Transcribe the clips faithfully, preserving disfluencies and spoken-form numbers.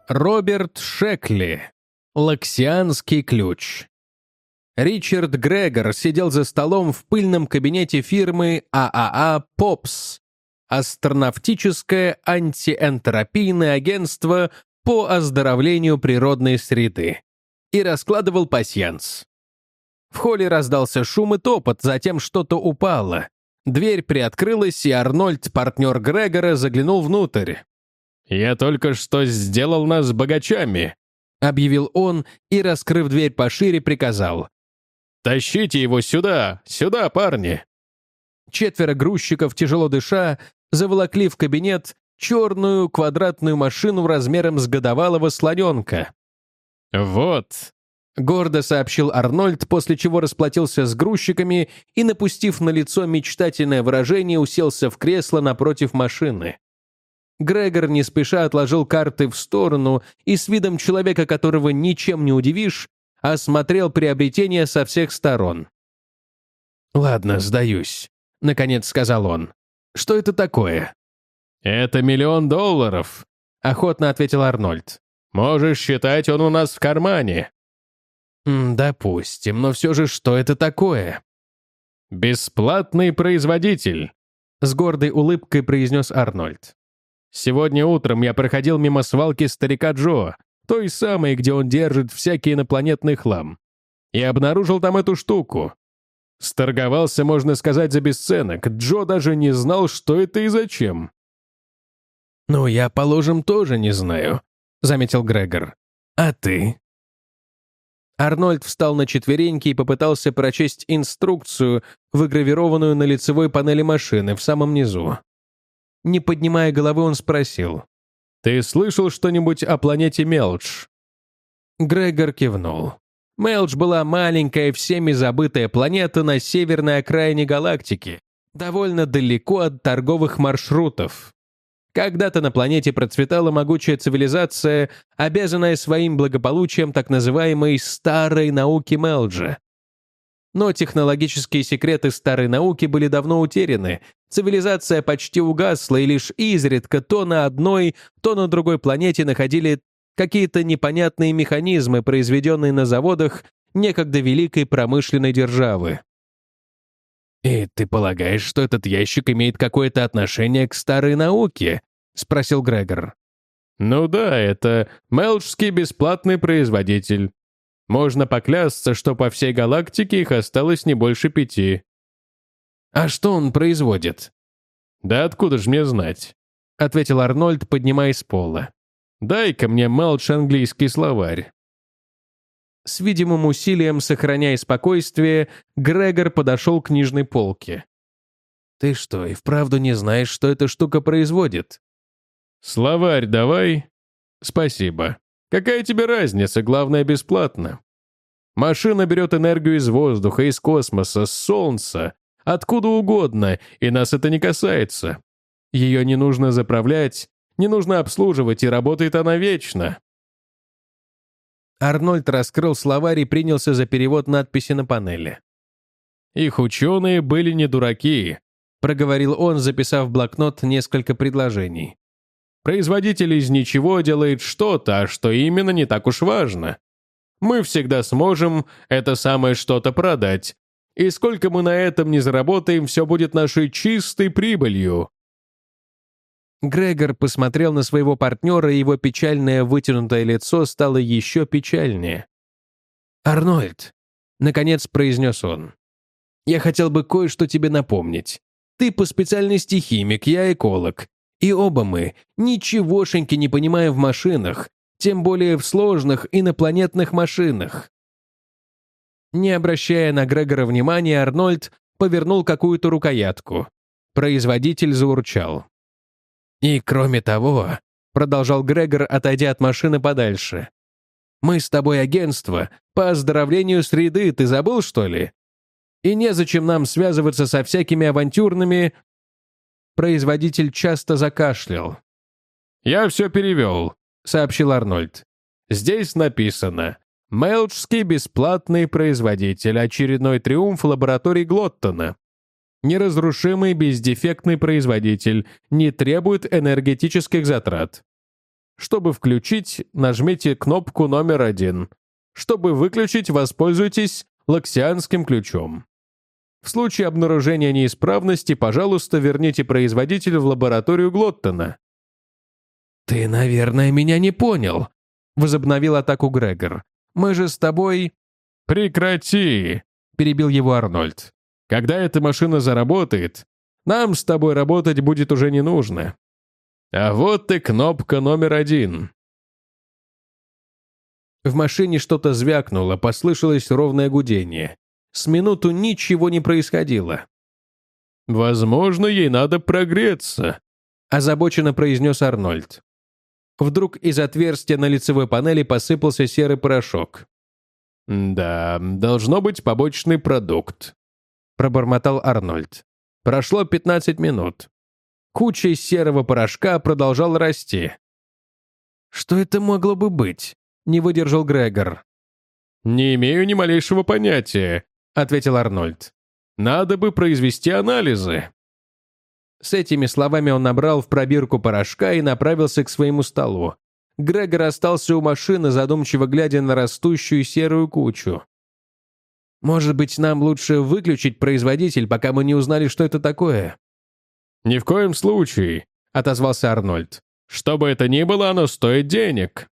Роберт Шекли. Лаксианский ключ. Ричард Грегор сидел за столом в пыльном кабинете фирмы ААА «Попс», астронавтическое антиэнтропийное агентство по оздоровлению природной среды, и раскладывал пасьянс. В холле раздался шум и топот, затем что-то упало. Дверь приоткрылась, и Арнольд, партнер Грегора, заглянул внутрь. «Я только что сделал нас богачами», — объявил он и, раскрыв дверь пошире, приказал. «Тащите его сюда, сюда, парни!» Четверо грузчиков, тяжело дыша, заволокли в кабинет черную квадратную машину размером с годовалого слоненка. «Вот», — гордо сообщил Арнольд, после чего расплатился с грузчиками и, напустив на лицо мечтательное выражение, уселся в кресло напротив машины. Грегор не спеша отложил карты в сторону и с видом человека, которого ничем не удивишь, осмотрел приобретение со всех сторон. «Ладно, сдаюсь», — наконец сказал он. «Что это такое?» «Это миллион долларов», — охотно ответил Арнольд. «Можешь считать, он у нас в кармане». «Допустим, но все же что это такое?» «Бесплатный производитель», — с гордой улыбкой произнес Арнольд. «Сегодня утром я проходил мимо свалки старика Джо, той самой, где он держит всякий инопланетный хлам, и обнаружил там эту штуку. Сторговался, можно сказать, за бесценок. Джо даже не знал, что это и зачем». «Ну, я, положим, тоже не знаю», — заметил Грегор. «А ты?» Арнольд встал на четвереньки и попытался прочесть инструкцию, выгравированную на лицевой панели машины в самом низу. Не поднимая головы, он спросил. «Ты слышал что-нибудь о планете Мелдж?» Грегор кивнул. Мелдж была маленькая, всеми забытая планета на северной окраине галактики, довольно далеко от торговых маршрутов. Когда-то на планете процветала могучая цивилизация, обязанная своим благополучием так называемой «старой науки Мелджа». Но технологические секреты старой науки были давно утеряны, цивилизация почти угасла, и лишь изредка то на одной, то на другой планете находили какие-то непонятные механизмы, произведенные на заводах некогда великой промышленной державы. «И ты полагаешь, что этот ящик имеет какое-то отношение к старой науке?» — спросил Грегор. «Ну да, это мелджский бесплатный производитель. Можно поклясться, что по всей галактике их осталось не больше пяти». «А что он производит?» «Да откуда ж мне знать?» — ответил Арнольд, поднимаясь с пола. «Дай-ка мне Мелдж английский словарь». С видимым усилием, сохраняя спокойствие, Грегор подошел к книжной полке. «Ты что, и вправду не знаешь, что эта штука производит?» «Словарь давай». «Спасибо. Какая тебе разница, главное, бесплатно. Машина берет энергию из воздуха, из космоса, с солнца, откуда угодно, и нас это не касается. Ее не нужно заправлять, не нужно обслуживать, и работает она вечно». Арнольд раскрыл словарь и принялся за перевод надписи на панели. «Их ученые были не дураки», — проговорил он, записав в блокнот несколько предложений. «Производитель из ничего делает что-то, а что именно, не так уж важно. Мы всегда сможем это самое что-то продать, и сколько мы на этом не заработаем, все будет нашей чистой прибылью». Грегор посмотрел на своего партнера, и его печальное вытянутое лицо стало еще печальнее. «Арнольд», — наконец произнес он, — «я хотел бы кое-что тебе напомнить. Ты по специальности химик, я эколог, и оба мы ничегошеньки не понимаем в машинах, тем более в сложных инопланетных машинах». Не обращая на Грегора внимания, Арнольд повернул какую-то рукоятку. Производитель заурчал. «И кроме того», — продолжал Грегор, отойдя от машины подальше, «мы с тобой агентство по оздоровлению среды, ты забыл, что ли? И незачем нам связываться со всякими авантюрными...» Производитель часто закашлял. «Я все перевел», — сообщил Арнольд. «Здесь написано: Мелджский бесплатный производитель, очередной триумф лаборатории Глоттона. Неразрушимый бездефектный производитель, не требует энергетических затрат». Чтобы включить, нажмите кнопку номер один. Чтобы выключить, воспользуйтесь лаксианским ключом. В случае обнаружения неисправности, пожалуйста, верните производителя в лабораторию Глоттона». «Ты, наверное, меня не понял», — возобновил атаку Грегор. «Мы же с тобой...» «Прекрати», — перебил его Арнольд. «Когда эта машина заработает, нам с тобой работать будет уже не нужно. А вот и кнопка номер один». В машине что-то звякнуло, послышалось ровное гудение. С минуту ничего не происходило. «Возможно, ей надо прогреться», — озабоченно произнес Арнольд. Вдруг из отверстия на лицевой панели посыпался серый порошок. «Да, должно быть побочный продукт», — пробормотал Арнольд. Прошло пятнадцать минут. Куча из серого порошка продолжала расти. «Что это могло бы быть?» — не выдержал Грегор. «Не имею ни малейшего понятия», — ответил Арнольд. «Надо бы произвести анализы». С этими словами он набрал в пробирку порошка и направился к своему столу. Грегор остался у машины, задумчиво глядя на растущую серую кучу. «Может быть, нам лучше выключить производитель, пока мы не узнали, что это такое?» «Ни в коем случае», — отозвался Арнольд. «Что бы это ни было, оно стоит денег».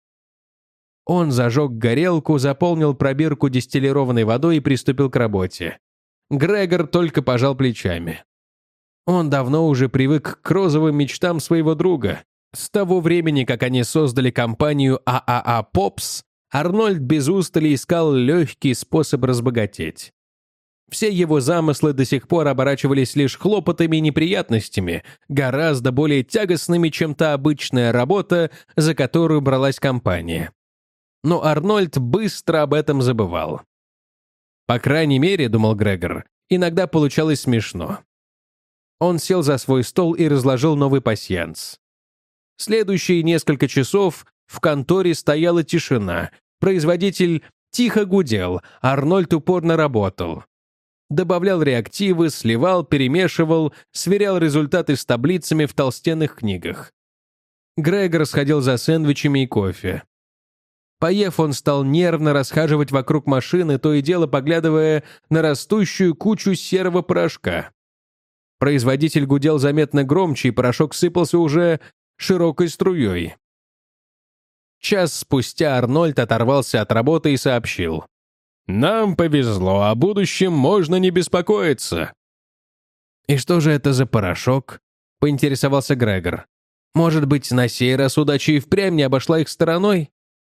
Он зажег горелку, заполнил пробирку дистиллированной водой и приступил к работе. Грегор только пожал плечами. Он давно уже привык к розовым мечтам своего друга. С того времени, как они создали компанию а а а Pops, Арнольд без устали искал легкий способ разбогатеть. Все его замыслы до сих пор оборачивались лишь хлопотами и неприятностями, гораздо более тягостными, чем та обычная работа, за которую бралась компания. Но Арнольд быстро об этом забывал. По крайней мере, думал Грегор, иногда получалось смешно. Он сел за свой стол и разложил новый пасьянс. Следующие несколько часов в конторе стояла тишина, производитель тихо гудел, а Арнольд упорно работал. Добавлял реактивы, сливал, перемешивал, сверял результаты с таблицами в толстенных книгах. Грегор сходил за сэндвичами и кофе. Поев, он стал нервно расхаживать вокруг машины, то и дело поглядывая на растущую кучу серого порошка. Производитель гудел заметно громче, и порошок сыпался уже широкой струей. Час спустя Арнольд оторвался от работы и сообщил: «Нам повезло, о будущем можно не беспокоиться». «И что же это за порошок?» — поинтересовался Грегор. «Может быть, на сей раз удача и впрямь не обошла их стороной?»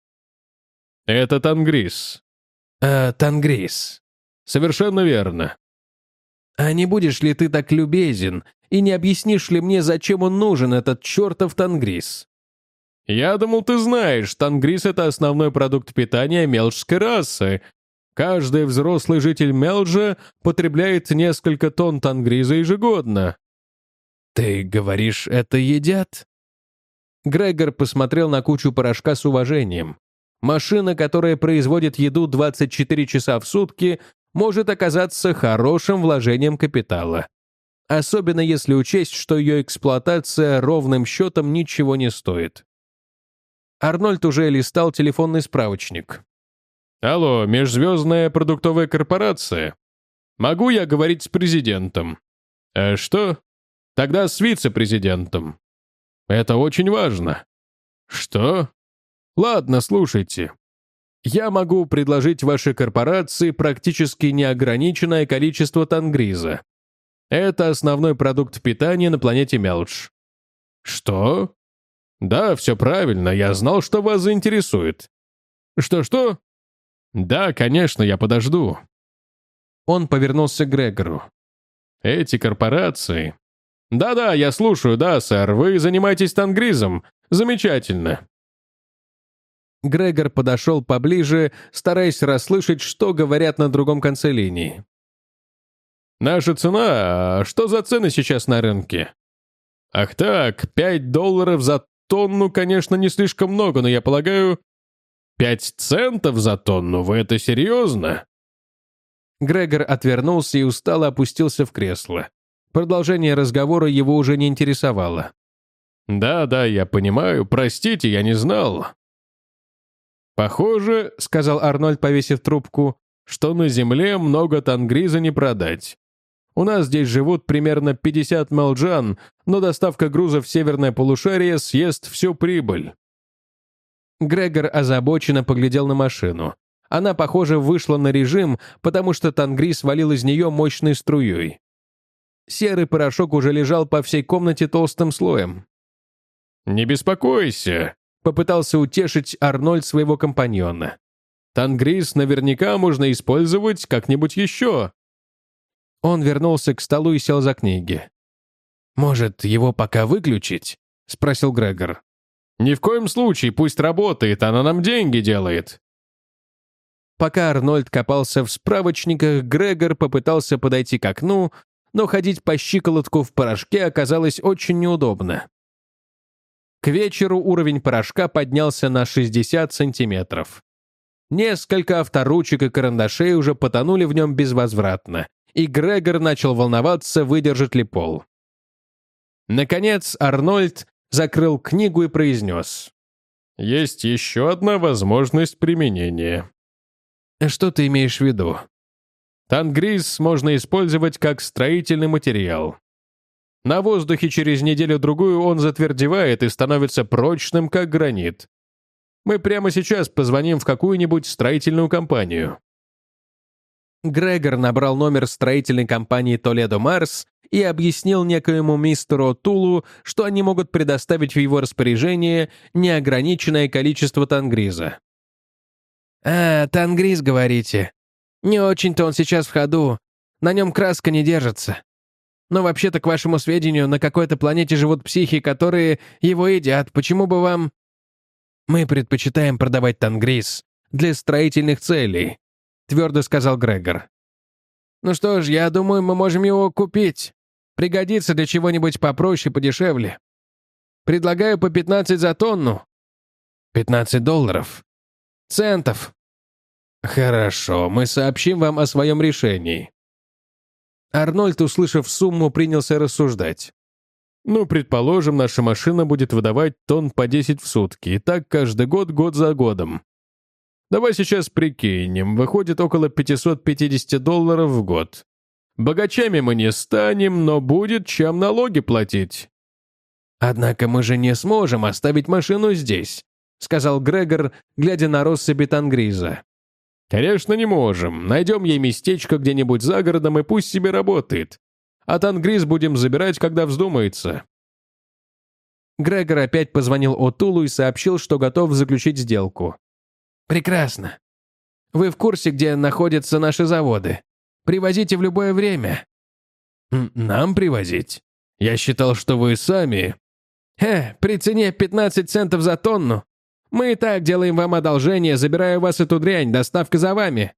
«Это тангрис». «Э, тангрис. Совершенно верно». «А не будешь ли ты так любезен и не объяснишь ли мне, зачем он нужен, этот чертов тангрис?» «Я думал, ты знаешь, тангрис — это основной продукт питания мелджской расы. Каждый взрослый житель Мелджа потребляет несколько тонн тангриза ежегодно». «Ты говоришь, это едят?» Грегор посмотрел на кучу порошка с уважением. Машина, которая производит еду двадцать четыре часа в сутки, может оказаться хорошим вложением капитала. Особенно если учесть, что ее эксплуатация ровным счетом ничего не стоит. Арнольд уже листал телефонный справочник. «Алло, межзвездная продуктовая корпорация? Могу я говорить с президентом?» «А что? Тогда с вице-президентом. Это очень важно». «Что? Ладно, слушайте. Я могу предложить вашей корпорации практически неограниченное количество тангриза. Это основной продукт питания на планете Мелдж». «Что?» «Да, все правильно, я знал, что вас заинтересует». «Что-что?» «Да, конечно, я подожду». Он повернулся к Грегору. «Эти корпорации...» «Да-да, я слушаю, да, сэр, вы занимаетесь тангризом. Замечательно». Грегор подошел поближе, стараясь расслышать, что говорят на другом конце линии. «Наша цена... Что за цены сейчас на рынке?» «Ах так, пять долларов за тонну, конечно, не слишком много, но я полагаю... Пять центов за тонну? Вы это серьезно?» Грегор отвернулся и устало опустился в кресло. Продолжение разговора его уже не интересовало. «Да-да, я понимаю. Простите, я не знал». «Похоже, — сказал Арнольд, повесив трубку, — что на земле много тангриза не продать. У нас здесь живут примерно пятьдесят молджан, но доставка груза в северное полушарие съест всю прибыль». Грегор озабоченно поглядел на машину. Она, похоже, вышла на режим, потому что тангриз валил из нее мощной струей. Серый порошок уже лежал по всей комнате толстым слоем. «Не беспокойся», — попытался утешить Арнольд своего компаньона. «Тангриз наверняка можно использовать как-нибудь еще». Он вернулся к столу и сел за книги. «Может, его пока выключить?» — спросил Грегор. «Ни в коем случае, пусть работает, она нам деньги делает». Пока Арнольд копался в справочниках, Грегор попытался подойти к окну, но ходить по щиколотку в порошке оказалось очень неудобно. К вечеру уровень порошка поднялся на шестьдесят сантиметров. Несколько авторучек и карандашей уже потонули в нем безвозвратно, и Грегор начал волноваться, выдержит ли пол. Наконец Арнольд закрыл книгу и произнес: «Есть еще одна возможность применения». «Что ты имеешь в виду?» «Тангриз можно использовать как строительный материал. На воздухе через неделю-другую он затвердевает и становится прочным, как гранит. Мы прямо сейчас позвоним в какую-нибудь строительную компанию». Грегор набрал номер строительной компании «Толедо Марс» и объяснил некоему мистеру Тулу, что они могут предоставить в его распоряжение неограниченное количество тангриза. «А, тангриз, говорите? Не очень-то он сейчас в ходу. На нем краска не держится. Но вообще-то, к вашему сведению, на какой-то планете живут психи, которые его едят. Почему бы вам...» «Мы предпочитаем продавать тангриз для строительных целей», — твердо сказал Грегор. «Ну что ж, я думаю, мы можем его купить. Пригодится для чего-нибудь попроще, подешевле. Предлагаю по пятнадцать за тонну». «пятнадцать долларов?» «Центов». «Хорошо, мы сообщим вам о своем решении». Арнольд, услышав сумму, принялся рассуждать. «Ну, предположим, наша машина будет выдавать тонн по десять в сутки, и так каждый год, год за годом. Давай сейчас прикинем, выходит около пятьсот пятьдесят долларов в год. Богачами мы не станем, но будет чем налоги платить». «Однако мы же не сможем оставить машину здесь», — сказал Грегор, глядя на россыпи тангриза. «Конечно, не можем. Найдем ей местечко где-нибудь за городом и пусть себе работает. А тангриз будем забирать, когда вздумается». Грегор опять позвонил Отулу и сообщил, что готов заключить сделку. «Прекрасно. Вы в курсе, где находятся наши заводы? Привозите в любое время». «Нам привозить? Я считал, что вы сами...» «Э, при цене пятнадцать центов за тонну. Мы и так делаем вам одолжение, забирая у вас эту дрянь, доставка за вами».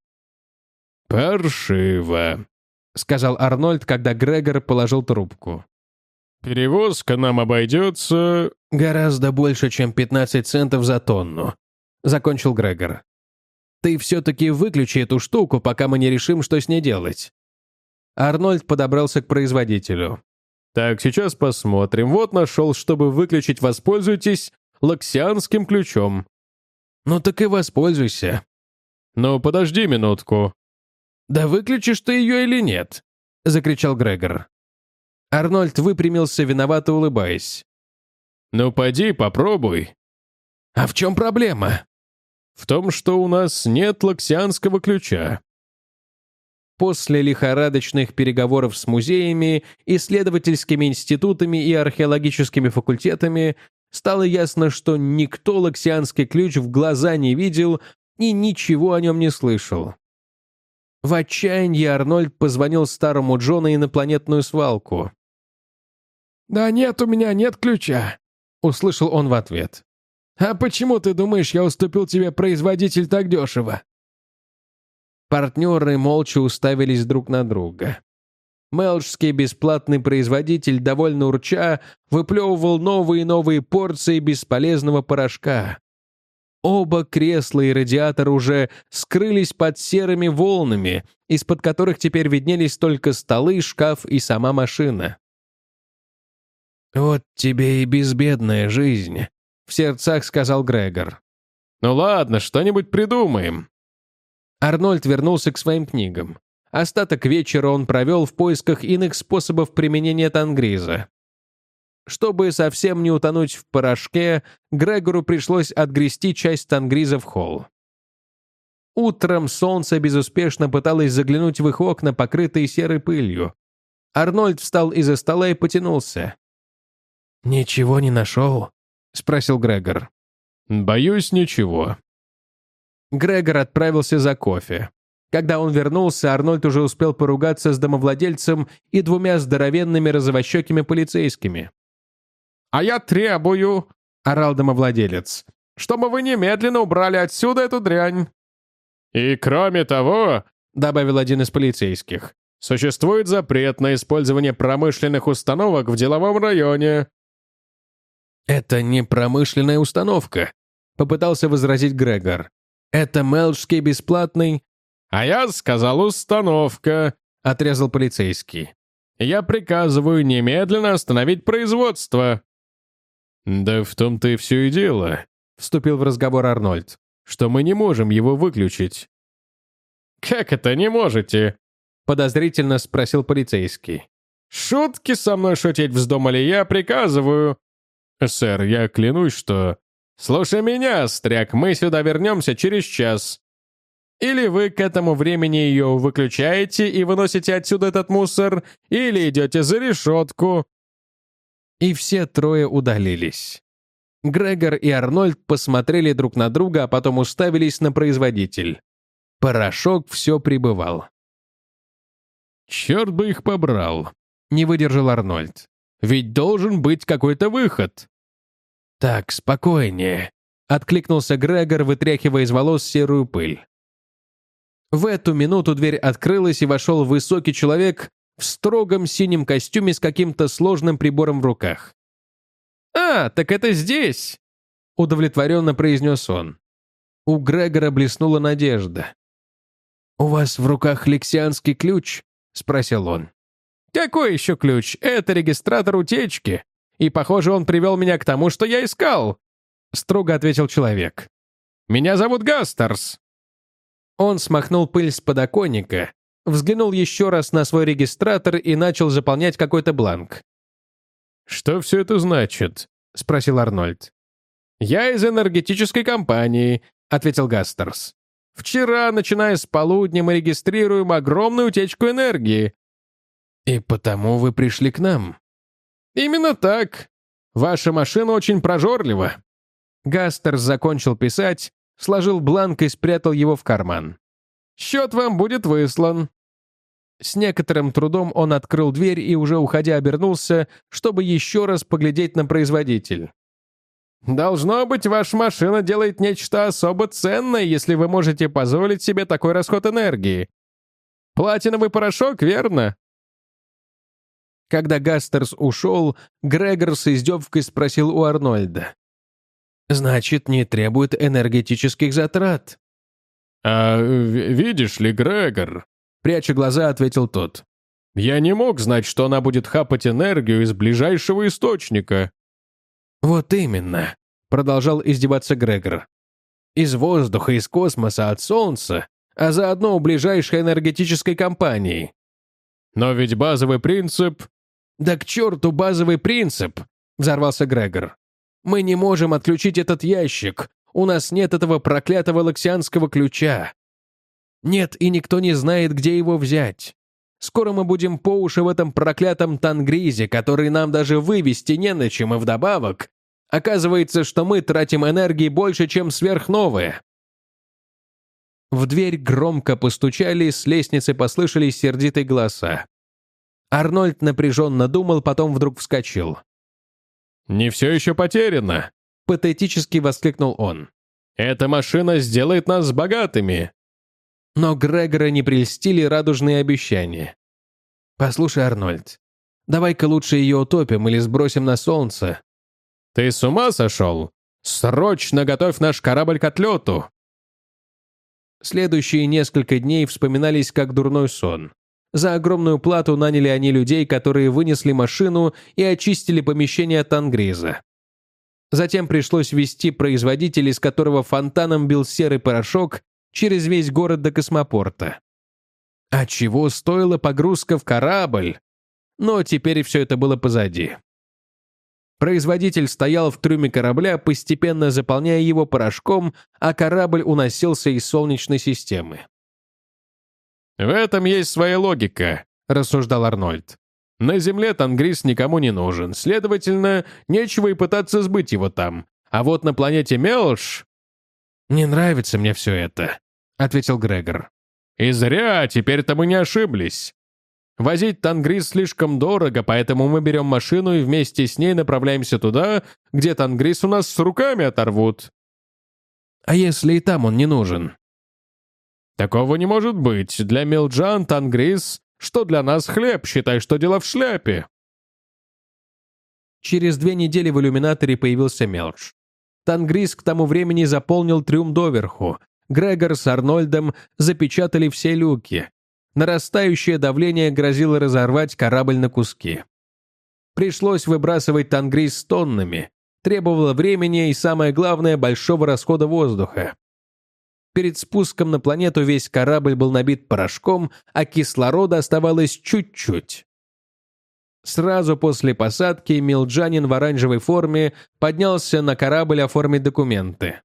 «Паршиво», — сказал Арнольд, когда Грегор положил трубку. «Перевозка нам обойдется...» «Гораздо больше, чем пятнадцать центов за тонну», — закончил Грегор. «Ты все-таки выключи эту штуку, пока мы не решим, что с ней делать». Арнольд подобрался к производителю. «Так, сейчас посмотрим. Вот нашел, чтобы выключить, воспользуйтесь лаксианским ключом». «Ну так и воспользуйся». «Ну, подожди минутку». «Да выключишь ты ее или нет?» — закричал Грегор. Арнольд выпрямился, виновато улыбаясь. «Ну, поди, попробуй». «А в чем проблема?» «В том, что у нас нет лаксианского ключа». После лихорадочных переговоров с музеями, исследовательскими институтами и археологическими факультетами стало ясно, что никто лаксианский ключ в глаза не видел и ничего о нем не слышал. В отчаянии Арнольд позвонил старому Джо на инопланетную свалку. «Да нет, у меня нет ключа», — услышал он в ответ. «А почему, ты думаешь, я уступил тебе производитель так дешево?» Партнеры молча уставились друг на друга. Мелджский бесплатный производитель, довольно урча, выплевывал новые и новые порции бесполезного порошка. Оба кресла и радиатор уже скрылись под серыми волнами, из-под которых теперь виднелись только столы, шкаф и сама машина. «Вот тебе и безбедная жизнь», — в сердцах сказал Грегор. «Ну ладно, что-нибудь придумаем». Арнольд вернулся к своим книгам. Остаток вечера он провел в поисках иных способов применения тангриза. Чтобы совсем не утонуть в порошке, Грегору пришлось отгрести часть тангриза в холл. Утром солнце безуспешно пыталось заглянуть в их окна, покрытые серой пылью. Арнольд встал из-за стола и потянулся. «Ничего не нашел?» — спросил Грегор. «Боюсь, ничего». Грегор отправился за кофе. Когда он вернулся, Арнольд уже успел поругаться с домовладельцем и двумя здоровенными розовощекими полицейскими. «А я требую», — орал домовладелец, «чтобы вы немедленно убрали отсюда эту дрянь». «И кроме того», — добавил один из полицейских, «существует запрет на использование промышленных установок в деловом районе». «Это не промышленная установка», — попытался возразить Грегор. «Это мелджский бесплатный...» «А я сказал установка», — отрезал полицейский. «Я приказываю немедленно остановить производство». «Да в том-то и все и дело», — вступил в разговор Арнольд, «что мы не можем его выключить». «Как это не можете?» — подозрительно спросил полицейский. «Шутки со мной шутить вздумали, я приказываю». «Сэр, я клянусь, что...» «Слушай меня, Остряк, мы сюда вернемся через час. Или вы к этому времени ее выключаете и выносите отсюда этот мусор, или идете за решетку». И все трое удалились. Грегор и Арнольд посмотрели друг на друга, а потом уставились на производитель. Порошок все прибывал. «Черт бы их побрал», — не выдержал Арнольд. «Ведь должен быть какой-то выход». «Так, спокойнее», — откликнулся Грегор, вытряхивая из волос серую пыль. В эту минуту дверь открылась, и вошел высокий человек в строгом синем костюме с каким-то сложным прибором в руках. «А, так это здесь!» — удовлетворенно произнес он. У Грегора блеснула надежда. «У вас в руках лексианский ключ?» — спросил он. «Какой еще ключ? Это регистратор утечки. И, похоже, он привел меня к тому, что я искал», — строго ответил человек. «Меня зовут Гастерс». Он смахнул пыль с подоконника, взглянул еще раз на свой регистратор и начал заполнять какой-то бланк. «Что все это значит?» — спросил Арнольд. «Я из энергетической компании», — ответил Гастерс. «Вчера, начиная с полудня, мы регистрируем огромную утечку энергии». «И потому вы пришли к нам?» «Именно так. Ваша машина очень прожорлива». Гастерс закончил писать, сложил бланк и спрятал его в карман. «Счет вам будет выслан». С некоторым трудом он открыл дверь и, уже уходя, обернулся, чтобы еще раз поглядеть на производитель. «Должно быть, ваша машина делает нечто особо ценное, если вы можете позволить себе такой расход энергии. Платиновый порошок, верно?» Когда Гастерс ушел, Грегор с издевкой спросил у Арнольда. «Значит, не требует энергетических затрат?» «А видишь ли, Грегор?» — пряча глаза, ответил тот. «Я не мог знать, что она будет хапать энергию из ближайшего источника». «Вот именно», — продолжал издеваться Грегор. «Из воздуха, из космоса, от Солнца, а заодно у ближайшей энергетической компании». «Но ведь базовый принцип...» «Да к черту базовый принцип!» — взорвался Грегор. «Мы не можем отключить этот ящик. У нас нет этого проклятого лексианского ключа. Нет, и никто не знает, где его взять. Скоро мы будем по уши в этом проклятом тангризе, который нам даже вывести не на чем, и вдобавок. Оказывается, что мы тратим энергии больше, чем сверхновые». В дверь громко постучали, с лестницы послышались сердитые голоса. Арнольд напряженно думал, потом вдруг вскочил. «Не все еще потеряно!» — патетически воскликнул он. «Эта машина сделает нас богатыми!» Но Грегора не прельстили радужные обещания. «Послушай, Арнольд, давай-ка лучше ее утопим или сбросим на солнце». «Ты с ума сошел? Срочно готовь наш корабль к отлету!» Следующие несколько дней вспоминались как дурной сон. За огромную плату наняли они людей, которые вынесли машину и очистили помещение Тангриза. Затем пришлось везти производитель, из которого фонтаном бил серый порошок, через весь город до космопорта. А чего стоила погрузка в корабль? Но теперь все это было позади. Производитель стоял в трюме корабля, постепенно заполняя его порошком, а корабль уносился из Солнечной системы. «В этом есть своя логика», — рассуждал Арнольд. «На Земле Тангриз никому не нужен, следовательно, нечего и пытаться сбыть его там. А вот на планете Мелш...» «Не нравится мне все это», — ответил Грегор. «И зря, теперь-то мы не ошиблись. Возить Тангриз слишком дорого, поэтому мы берем машину и вместе с ней направляемся туда, где Тангриз у нас с руками оторвут». «А если и там он не нужен?» «Такого не может быть. Для мелджан Тангриз, что для нас хлеб, считай, что дело в шляпе». Через две недели в иллюминаторе появился Мелдж. Тангриз к тому времени заполнил трюм доверху. Грегор с Арнольдом запечатали все люки. Нарастающее давление грозило разорвать корабль на куски. Пришлось выбрасывать Тангриз тоннами. Требовало времени и, самое главное, большого расхода воздуха. Перед спуском на планету весь корабль был набит порошком, а кислорода оставалось чуть-чуть. Сразу после посадки мелджанин в оранжевой форме поднялся на корабль оформить документы.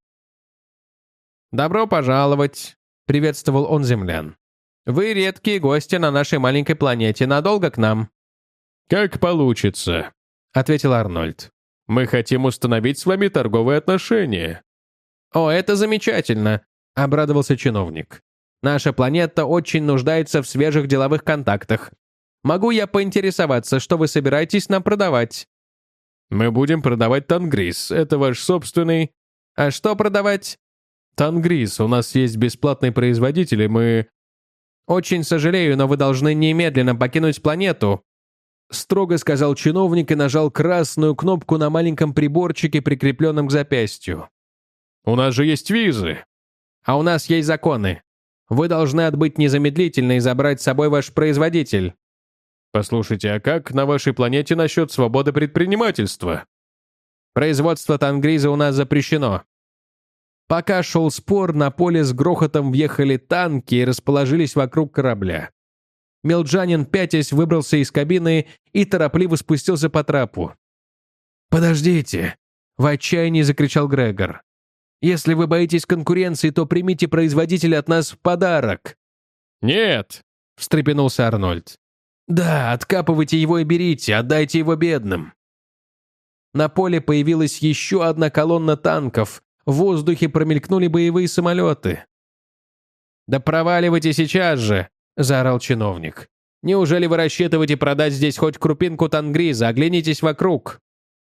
«Добро пожаловать», — приветствовал он землян. «Вы редкие гости на нашей маленькой планете. Надолго к нам?» «Как получится», — ответил Арнольд. «Мы хотим установить с вами торговые отношения». «О, это замечательно», — обрадовался чиновник. «Наша планета очень нуждается в свежих деловых контактах. Могу я поинтересоваться, что вы собираетесь нам продавать?» «Мы будем продавать Тангриз. Это ваш собственный...» «А что продавать?» «Тангриз. У нас есть бесплатный производитель, и мы...» «Очень сожалею, но вы должны немедленно покинуть планету», строго сказал чиновник и нажал красную кнопку на маленьком приборчике, прикрепленном к запястью. «У нас же есть визы». «А у нас есть законы. Вы должны отбыть незамедлительно и забрать с собой ваш производитель». «Послушайте, а как на вашей планете насчет свободы предпринимательства?» «Производство Тангриза у нас запрещено». Пока шел спор, на поле с грохотом въехали танки и расположились вокруг корабля. Мелджанин, пятясь, выбрался из кабины и торопливо спустился по трапу. «Подождите!» — в отчаянии закричал Грегор. «Если вы боитесь конкуренции, то примите производителя от нас в подарок». «Нет!» — встрепенулся Арнольд. «Да, откапывайте его и берите, отдайте его бедным». На поле появилась еще одна колонна танков. В воздухе промелькнули боевые самолеты. «Да проваливайте сейчас же!» — заорал чиновник. «Неужели вы рассчитываете продать здесь хоть крупинку Тангриза? Оглянитесь вокруг!»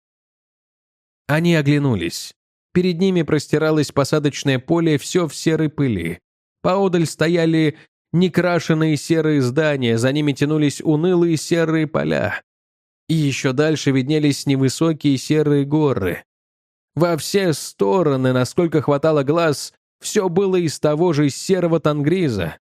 Они оглянулись. Перед ними простиралось посадочное поле, все в серой пыли. Поодаль стояли некрашенные серые здания, за ними тянулись унылые серые поля. И еще дальше виднелись невысокие серые горы. Во все стороны, насколько хватало глаз, все было из того же серого Тангриза.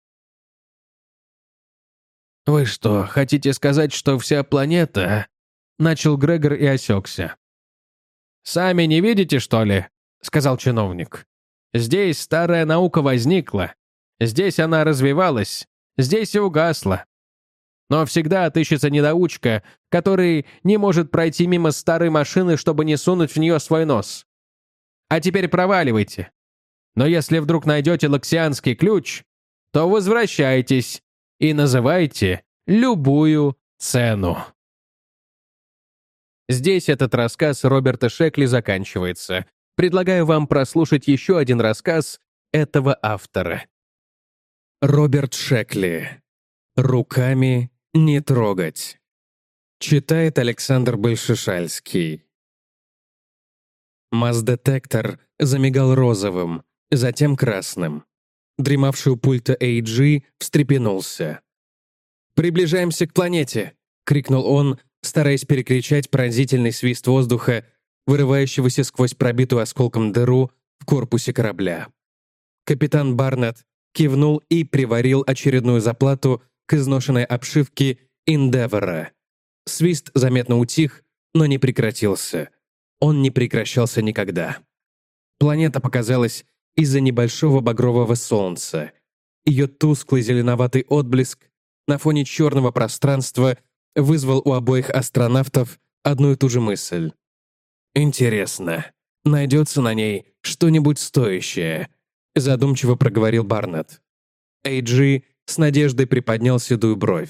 «Вы что, хотите сказать, что вся планета...» — начал Грегор и осекся. «Сами не видите, что ли?» — сказал чиновник. «Здесь старая наука возникла. Здесь она развивалась. Здесь и угасла. Но всегда отыщется недоучка, который не может пройти мимо старой машины, чтобы не сунуть в нее свой нос. А теперь проваливайте. Но если вдруг найдете лаксианский ключ, то возвращайтесь и называйте любую цену». Здесь этот рассказ Роберта Шекли заканчивается. Предлагаю вам прослушать еще один рассказ этого автора. Роберт Шекли. «Руками не трогать». Читает Александр Большишальский. Масс-детектор замигал розовым, затем красным. Дремавший у пульта эй джи встрепенулся. «Приближаемся к планете!» — крикнул он, стараясь перекричать пронзительный свист воздуха, вырывающегося сквозь пробитую осколком дыру в корпусе корабля. Капитан Барнетт кивнул и приварил очередную заплату к изношенной обшивке Индевора. Свист заметно утих, но не прекратился. Он не прекращался никогда. Планета показалась из-за небольшого багрового солнца. Ее тусклый зеленоватый отблеск на фоне черного пространства вызвал у обоих астронавтов одну и ту же мысль. «Интересно, найдется на ней что-нибудь стоящее?» задумчиво проговорил Барнетт. Эй Джи с надеждой приподнял седую бровь.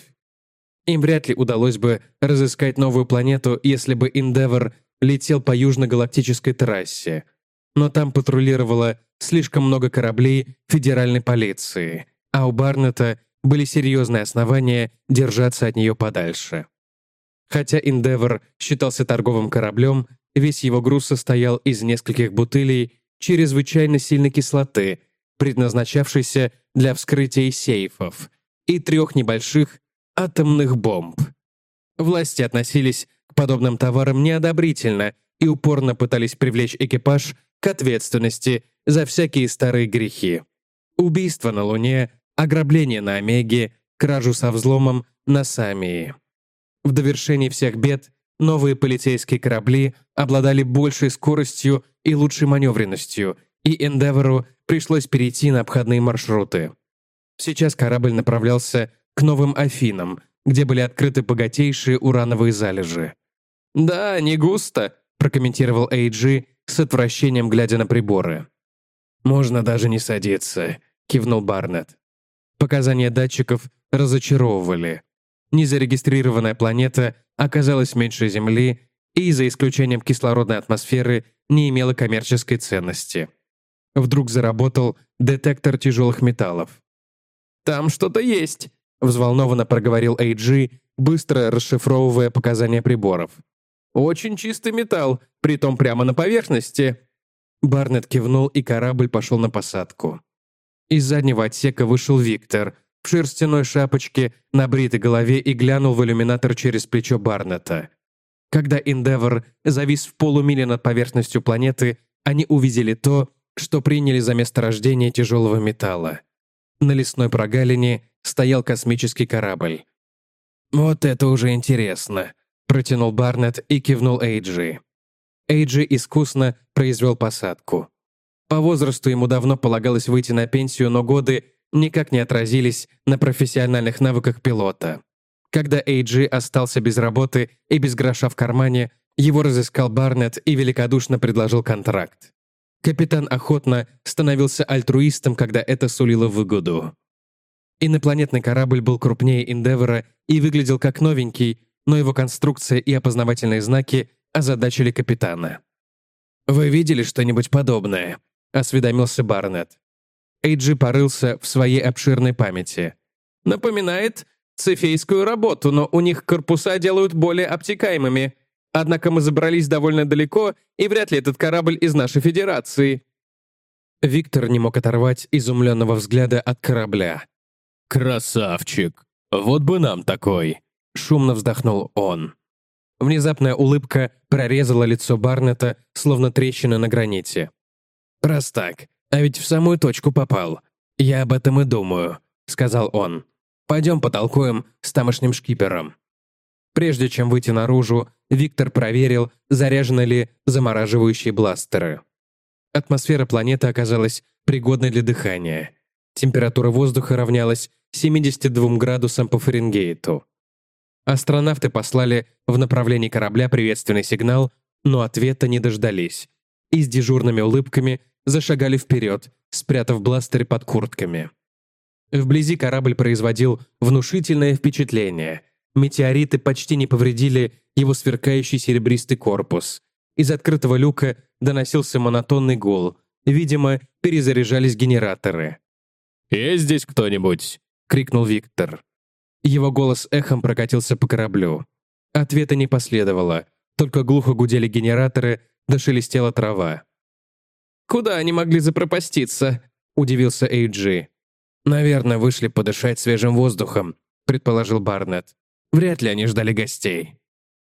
Им вряд ли удалось бы разыскать новую планету, если бы Индевор летел по южно-галактической трассе. Но там патрулировало слишком много кораблей федеральной полиции, а у Барнетта были серьезные основания держаться от нее подальше. Хотя Индевор считался торговым кораблем, весь его груз состоял из нескольких бутылей чрезвычайно сильной кислоты, предназначавшейся для вскрытия сейфов, и трех небольших атомных бомб. Власти относились к подобным товарам неодобрительно и упорно пытались привлечь экипаж к ответственности за всякие старые грехи. Убийство на Луне, ограбление на Омеге, кражу со взломом на Самии. В довершении всех бед новые полицейские корабли обладали большей скоростью и лучшей маневренностью, и Эндевору пришлось перейти на обходные маршруты. Сейчас корабль направлялся к Новым Афинам, где были открыты богатейшие урановые залежи. «Да, не густо», — прокомментировал Эй Джи с отвращением, глядя на приборы. «Можно даже не садиться», — кивнул Барнетт. Показания датчиков разочаровывали. Незарегистрированная планета оказалась меньше Земли и, за исключением кислородной атмосферы, не имела коммерческой ценности. Вдруг заработал детектор тяжелых металлов. «Там что-то есть», — взволнованно проговорил Эй Джи, быстро расшифровывая показания приборов. «Очень чистый металл, притом прямо на поверхности». Барнетт кивнул, и корабль пошел на посадку. Из заднего отсека вышел Виктор в шерстяной шапочке на бритой голове и глянул в иллюминатор через плечо Барнетта. Когда Индевор завис в полумиле над поверхностью планеты, они увидели то, что приняли за месторождение тяжелого металла. На лесной прогалине стоял космический корабль. «Вот это уже интересно», — протянул Барнетт и кивнул Эй Джи. Эй Джи искусно произвел посадку. По возрасту ему давно полагалось выйти на пенсию, но годы никак не отразились на профессиональных навыках пилота. Когда Эй Джи остался без работы и без гроша в кармане, его разыскал Барнетт и великодушно предложил контракт. Капитан охотно становился альтруистом, когда это сулило выгоду. Инопланетный корабль был крупнее Индевора и выглядел как новенький, но его конструкция и опознавательные знаки озадачили капитана. «Вы видели что-нибудь подобное?» — осведомился Барнетт. Эй Джи порылся в своей обширной памяти. «Напоминает цефейскую работу, но у них корпуса делают более обтекаемыми. Однако мы забрались довольно далеко, и вряд ли этот корабль из нашей федерации». Виктор не мог оторвать изумленного взгляда от корабля. «Красавчик! Вот бы нам такой!» — шумно вздохнул он. Внезапная улыбка прорезала лицо Барнетта, словно трещина на граните. «Раз так, а ведь в самую точку попал. Я об этом и думаю», — сказал он. «Пойдем потолкуем с тамошним шкипером». Прежде чем выйти наружу, Виктор проверил, заряжены ли замораживающие бластеры. Атмосфера планеты оказалась пригодной для дыхания. Температура воздуха равнялась семидесяти двум градусам по Фаренгейту. Астронавты послали в направлении корабля приветственный сигнал, но ответа не дождались. И с дежурными улыбками зашагали вперед, спрятав бластеры под куртками. Вблизи корабль производил внушительное впечатление. Метеориты почти не повредили его сверкающий серебристый корпус. Из открытого люка доносился монотонный гул. Видимо, перезаряжались генераторы. «Есть здесь кто-нибудь?» — крикнул Виктор. Его голос эхом прокатился по кораблю. Ответа не последовало, только глухо гудели генераторы, да шелестела трава. «Куда они могли запропаститься?» — удивился Эй Джи. «Наверное, вышли подышать свежим воздухом», — предположил Барнетт. «Вряд ли они ждали гостей».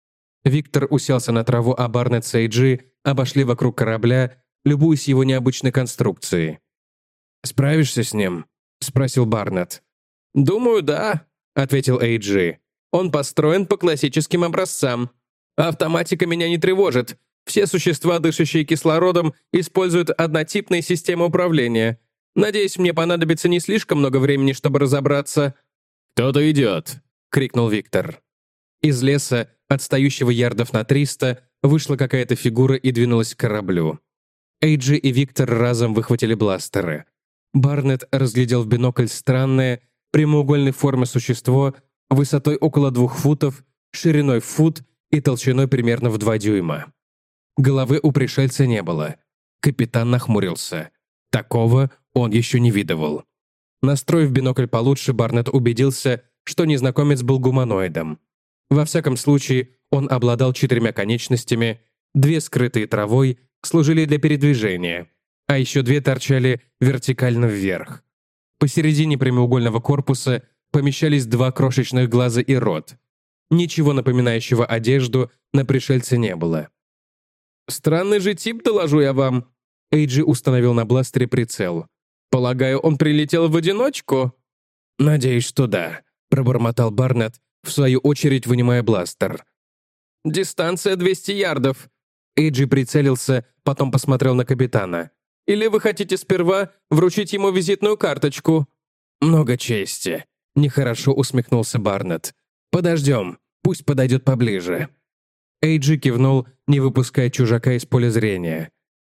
Виктор уселся на траву, а Барнетт с Эй Джи обошли вокруг корабля, любуясь его необычной конструкцией. «Справишься с ним?» — спросил Барнетт. «Думаю, да. — ответил Эйджи. «Он построен по классическим образцам. Автоматика меня не тревожит. Все существа, дышащие кислородом, используют однотипные системы управления. Надеюсь, мне понадобится не слишком много времени, чтобы разобраться». «Кто-то идет!» — крикнул Виктор. Из леса, отстающего ярдов на триста, вышла какая-то фигура и двинулась к кораблю. Эйджи и Виктор разом выхватили бластеры. Барнетт разглядел в бинокль странное, прямоугольной формы существо высотой около двух футов, шириной в фут и толщиной примерно в два дюйма. Головы у пришельца не было. Капитан нахмурился. Такого он еще не видывал. Настроив бинокль получше, Барнетт убедился, что незнакомец был гуманоидом. Во всяком случае, он обладал четырьмя конечностями, две скрытые травой, служили для передвижения, а еще две торчали вертикально вверх. Посередине прямоугольного корпуса помещались два крошечных глаза и рот. Ничего напоминающего одежду на пришельце не было. «Странный же тип, доложу я вам», — Эйджи установил на бластере прицел. «Полагаю, он прилетел в одиночку?» «Надеюсь, что да», — пробормотал Барнетт, в свою очередь вынимая бластер. «Дистанция двести ярдов». Эйджи прицелился, потом посмотрел на капитана. «Или вы хотите сперва вручить ему визитную карточку?» «Много чести», — нехорошо усмехнулся Барнетт. «Подождем, пусть подойдет поближе». Эйджи кивнул, не выпуская чужака из поля зрения.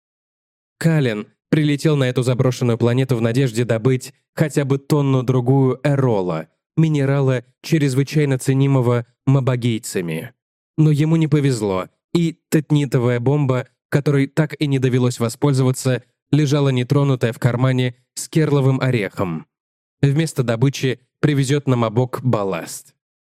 Кален прилетел на эту заброшенную планету в надежде добыть хотя бы тонну-другую эрола, минерала, чрезвычайно ценимого мабагийцами. Но ему не повезло, и тетнитовая бомба, которой так и не довелось воспользоваться, лежала нетронутая в кармане с керловым орехом. Вместо добычи привезет на Мабок балласт.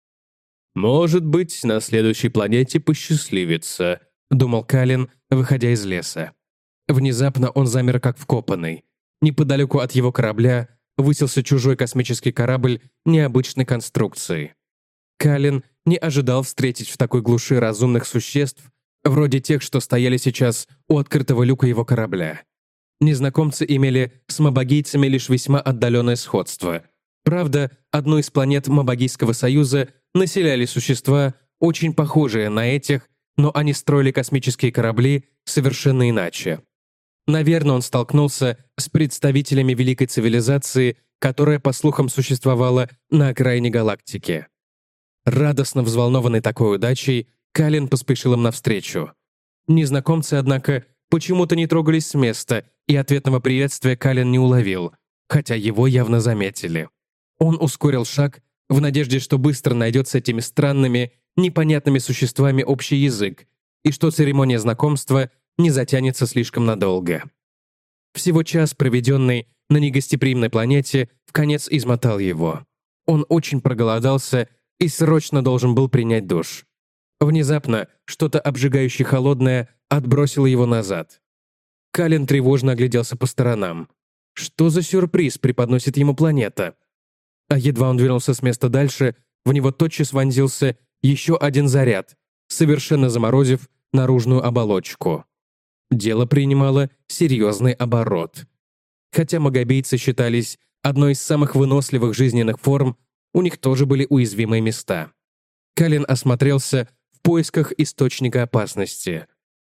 «Может быть, на следующей планете посчастливится», — думал Кален, выходя из леса. Внезапно он замер как вкопанный. Неподалеку от его корабля высился чужой космический корабль необычной конструкции. Кален не ожидал встретить в такой глуши разумных существ, вроде тех, что стояли сейчас у открытого люка его корабля. Незнакомцы имели с мабагийцами лишь весьма отдаленное сходство. Правда, одну из планет Мабагийского союза населяли существа, очень похожие на этих, но они строили космические корабли совершенно иначе. Наверное, он столкнулся с представителями великой цивилизации, которая, по слухам, существовала на окраине галактики. Радостно взволнованный такой удачей, Кален поспешил им навстречу. Незнакомцы, однако, почему-то не трогались с места, и ответного приветствия Кален не уловил, хотя его явно заметили. Он ускорил шаг в надежде, что быстро найдет с этими странными, непонятными существами общий язык, и что церемония знакомства не затянется слишком надолго. Всего час, проведенный на негостеприимной планете, вконец измотал его. Он очень проголодался и срочно должен был принять душ. Внезапно что-то обжигающе холодное отбросило его назад. Кален тревожно огляделся по сторонам. Что за сюрприз преподносит ему планета? А едва он двинулся с места дальше, в него тотчас вонзился еще один заряд, совершенно заморозив наружную оболочку. Дело принимало серьезный оборот. Хотя магобийцы считались одной из самых выносливых жизненных форм, у них тоже были уязвимые места. Кален осмотрелся в поисках источника опасности.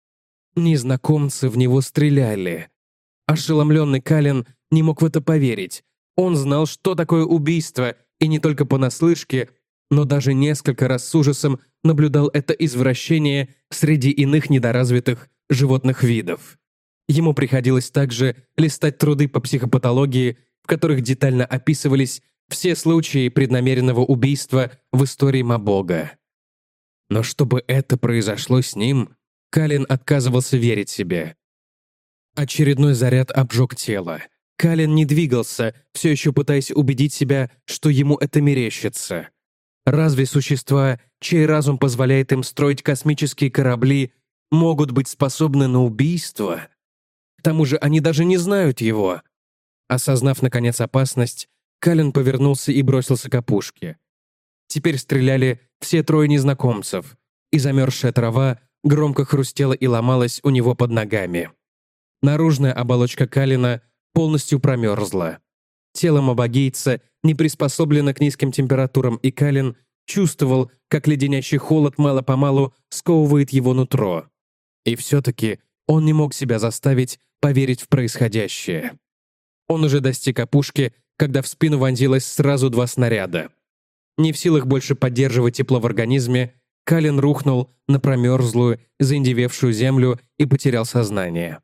Незнакомцы в него стреляли. Ошеломленный Кален не мог в это поверить. Он знал, что такое убийство, и не только понаслышке, но даже несколько раз с ужасом наблюдал это извращение среди иных недоразвитых животных видов. Ему приходилось также листать труды по психопатологии, в которых детально описывались все случаи преднамеренного убийства в истории Мабога. Но чтобы это произошло с ним, Кален отказывался верить себе. Очередной заряд обжег тело. Кален не двигался, все еще пытаясь убедить себя, что ему это мерещится. Разве существа, чей разум позволяет им строить космические корабли, могут быть способны на убийство? К тому же они даже не знают его. Осознав, наконец, опасность, Кален повернулся и бросился к опушке. Теперь стреляли все трое незнакомцев, и замерзшая трава громко хрустела и ломалась у него под ногами. Наружная оболочка Калена полностью промерзла. Тело мобагийца не приспособлено к низким температурам, и Калин чувствовал, как леденящий холод мало-помалу сковывает его нутро. И все-таки он не мог себя заставить поверить в происходящее. Он уже достиг опушки, когда в спину вонзилось сразу два снаряда. Не в силах больше поддерживать тепло в организме, Калин рухнул на промерзлую, заиндевевшую землю и потерял сознание.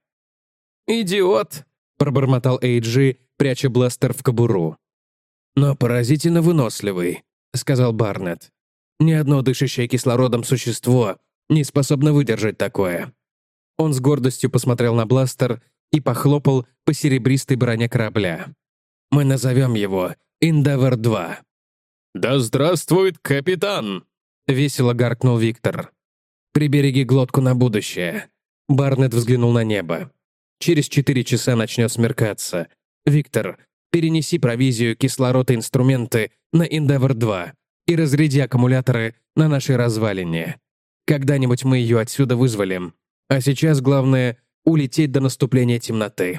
«Идиот!» — пробормотал Эйджи, пряча бластер в кобуру. «Но поразительно выносливый», — сказал Барнетт. «Ни одно дышащее кислородом существо не способно выдержать такое». Он с гордостью посмотрел на бластер и похлопал по серебристой броне корабля. «Мы назовем его Индевор два». «Да здравствует капитан!» — весело гаркнул Виктор. «Прибереги глотку на будущее». Барнетт взглянул на небо. «Через четыре часа начнет смеркаться. Виктор, перенеси провизию, кислород и инструменты на Индевор два и разряди аккумуляторы на нашей развалине. Когда-нибудь мы ее отсюда вызволим. А сейчас главное — улететь до наступления темноты».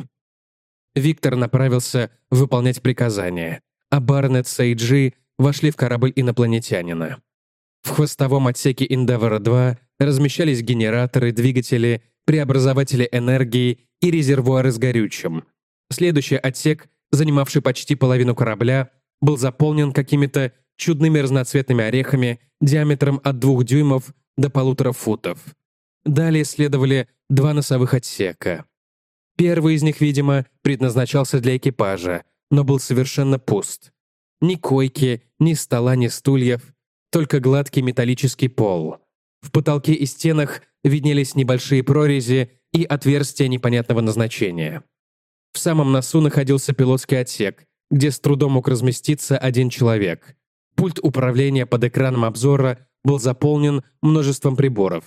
Виктор направился выполнять приказания, а Барнетт с Эйджи вошли в корабль инопланетянина. В хвостовом отсеке Индевора два размещались генераторы, двигатели, преобразователи энергии и резервуары с горючим. Следующий отсек, занимавший почти половину корабля, был заполнен какими-то чудными разноцветными орехами диаметром от двух дюймов до полутора футов. Далее следовали два носовых отсека. Первый из них, видимо, предназначался для экипажа, но был совершенно пуст. Ни койки, ни стола, ни стульев, только гладкий металлический пол. В потолке и стенах виднелись небольшие прорези и отверстия непонятного назначения. В самом носу находился пилотский отсек, где с трудом мог разместиться один человек. Пульт управления под экраном обзора был заполнен множеством приборов.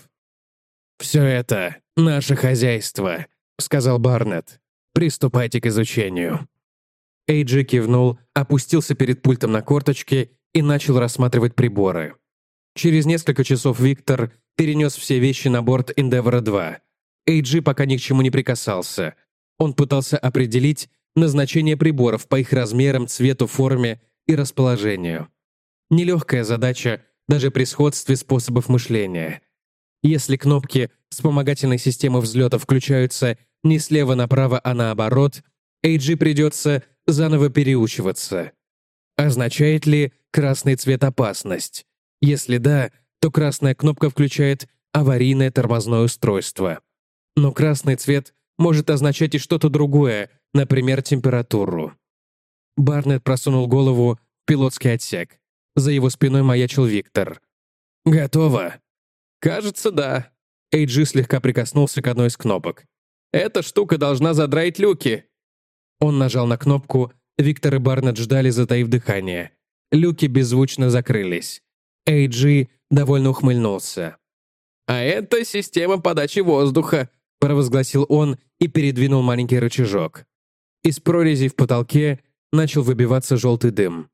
«Все это наше хозяйство», — сказал Барнетт. «Приступайте к изучению». Эйджи кивнул, опустился перед пультом на корточки и начал рассматривать приборы. Через несколько часов Виктор перенес все вещи на борт Индевора два. Эйджи пока ни к чему не прикасался. Он пытался определить назначение приборов по их размерам, цвету, форме и расположению. Нелегкая задача даже при сходстве способов мышления. Если кнопки вспомогательной системы взлета включаются не слева направо, а наоборот, Эйджи придется заново переучиваться. Означает ли красный цвет опасность? Если да, то красная кнопка включает аварийное тормозное устройство. Но красный цвет может означать и что-то другое, например, температуру. Барнетт просунул голову в пилотский отсек. За его спиной маячил Виктор. «Готово?» «Кажется, да». Эйджи слегка прикоснулся к одной из кнопок. «Эта штука должна задраить люки». Он нажал на кнопку, Виктор и Барнетт ждали, затаив дыхание. Люки беззвучно закрылись. Эйджи довольно ухмыльнулся. «А это система подачи воздуха», — провозгласил он и передвинул маленький рычажок. Из прорези в потолке начал выбиваться желтый дым.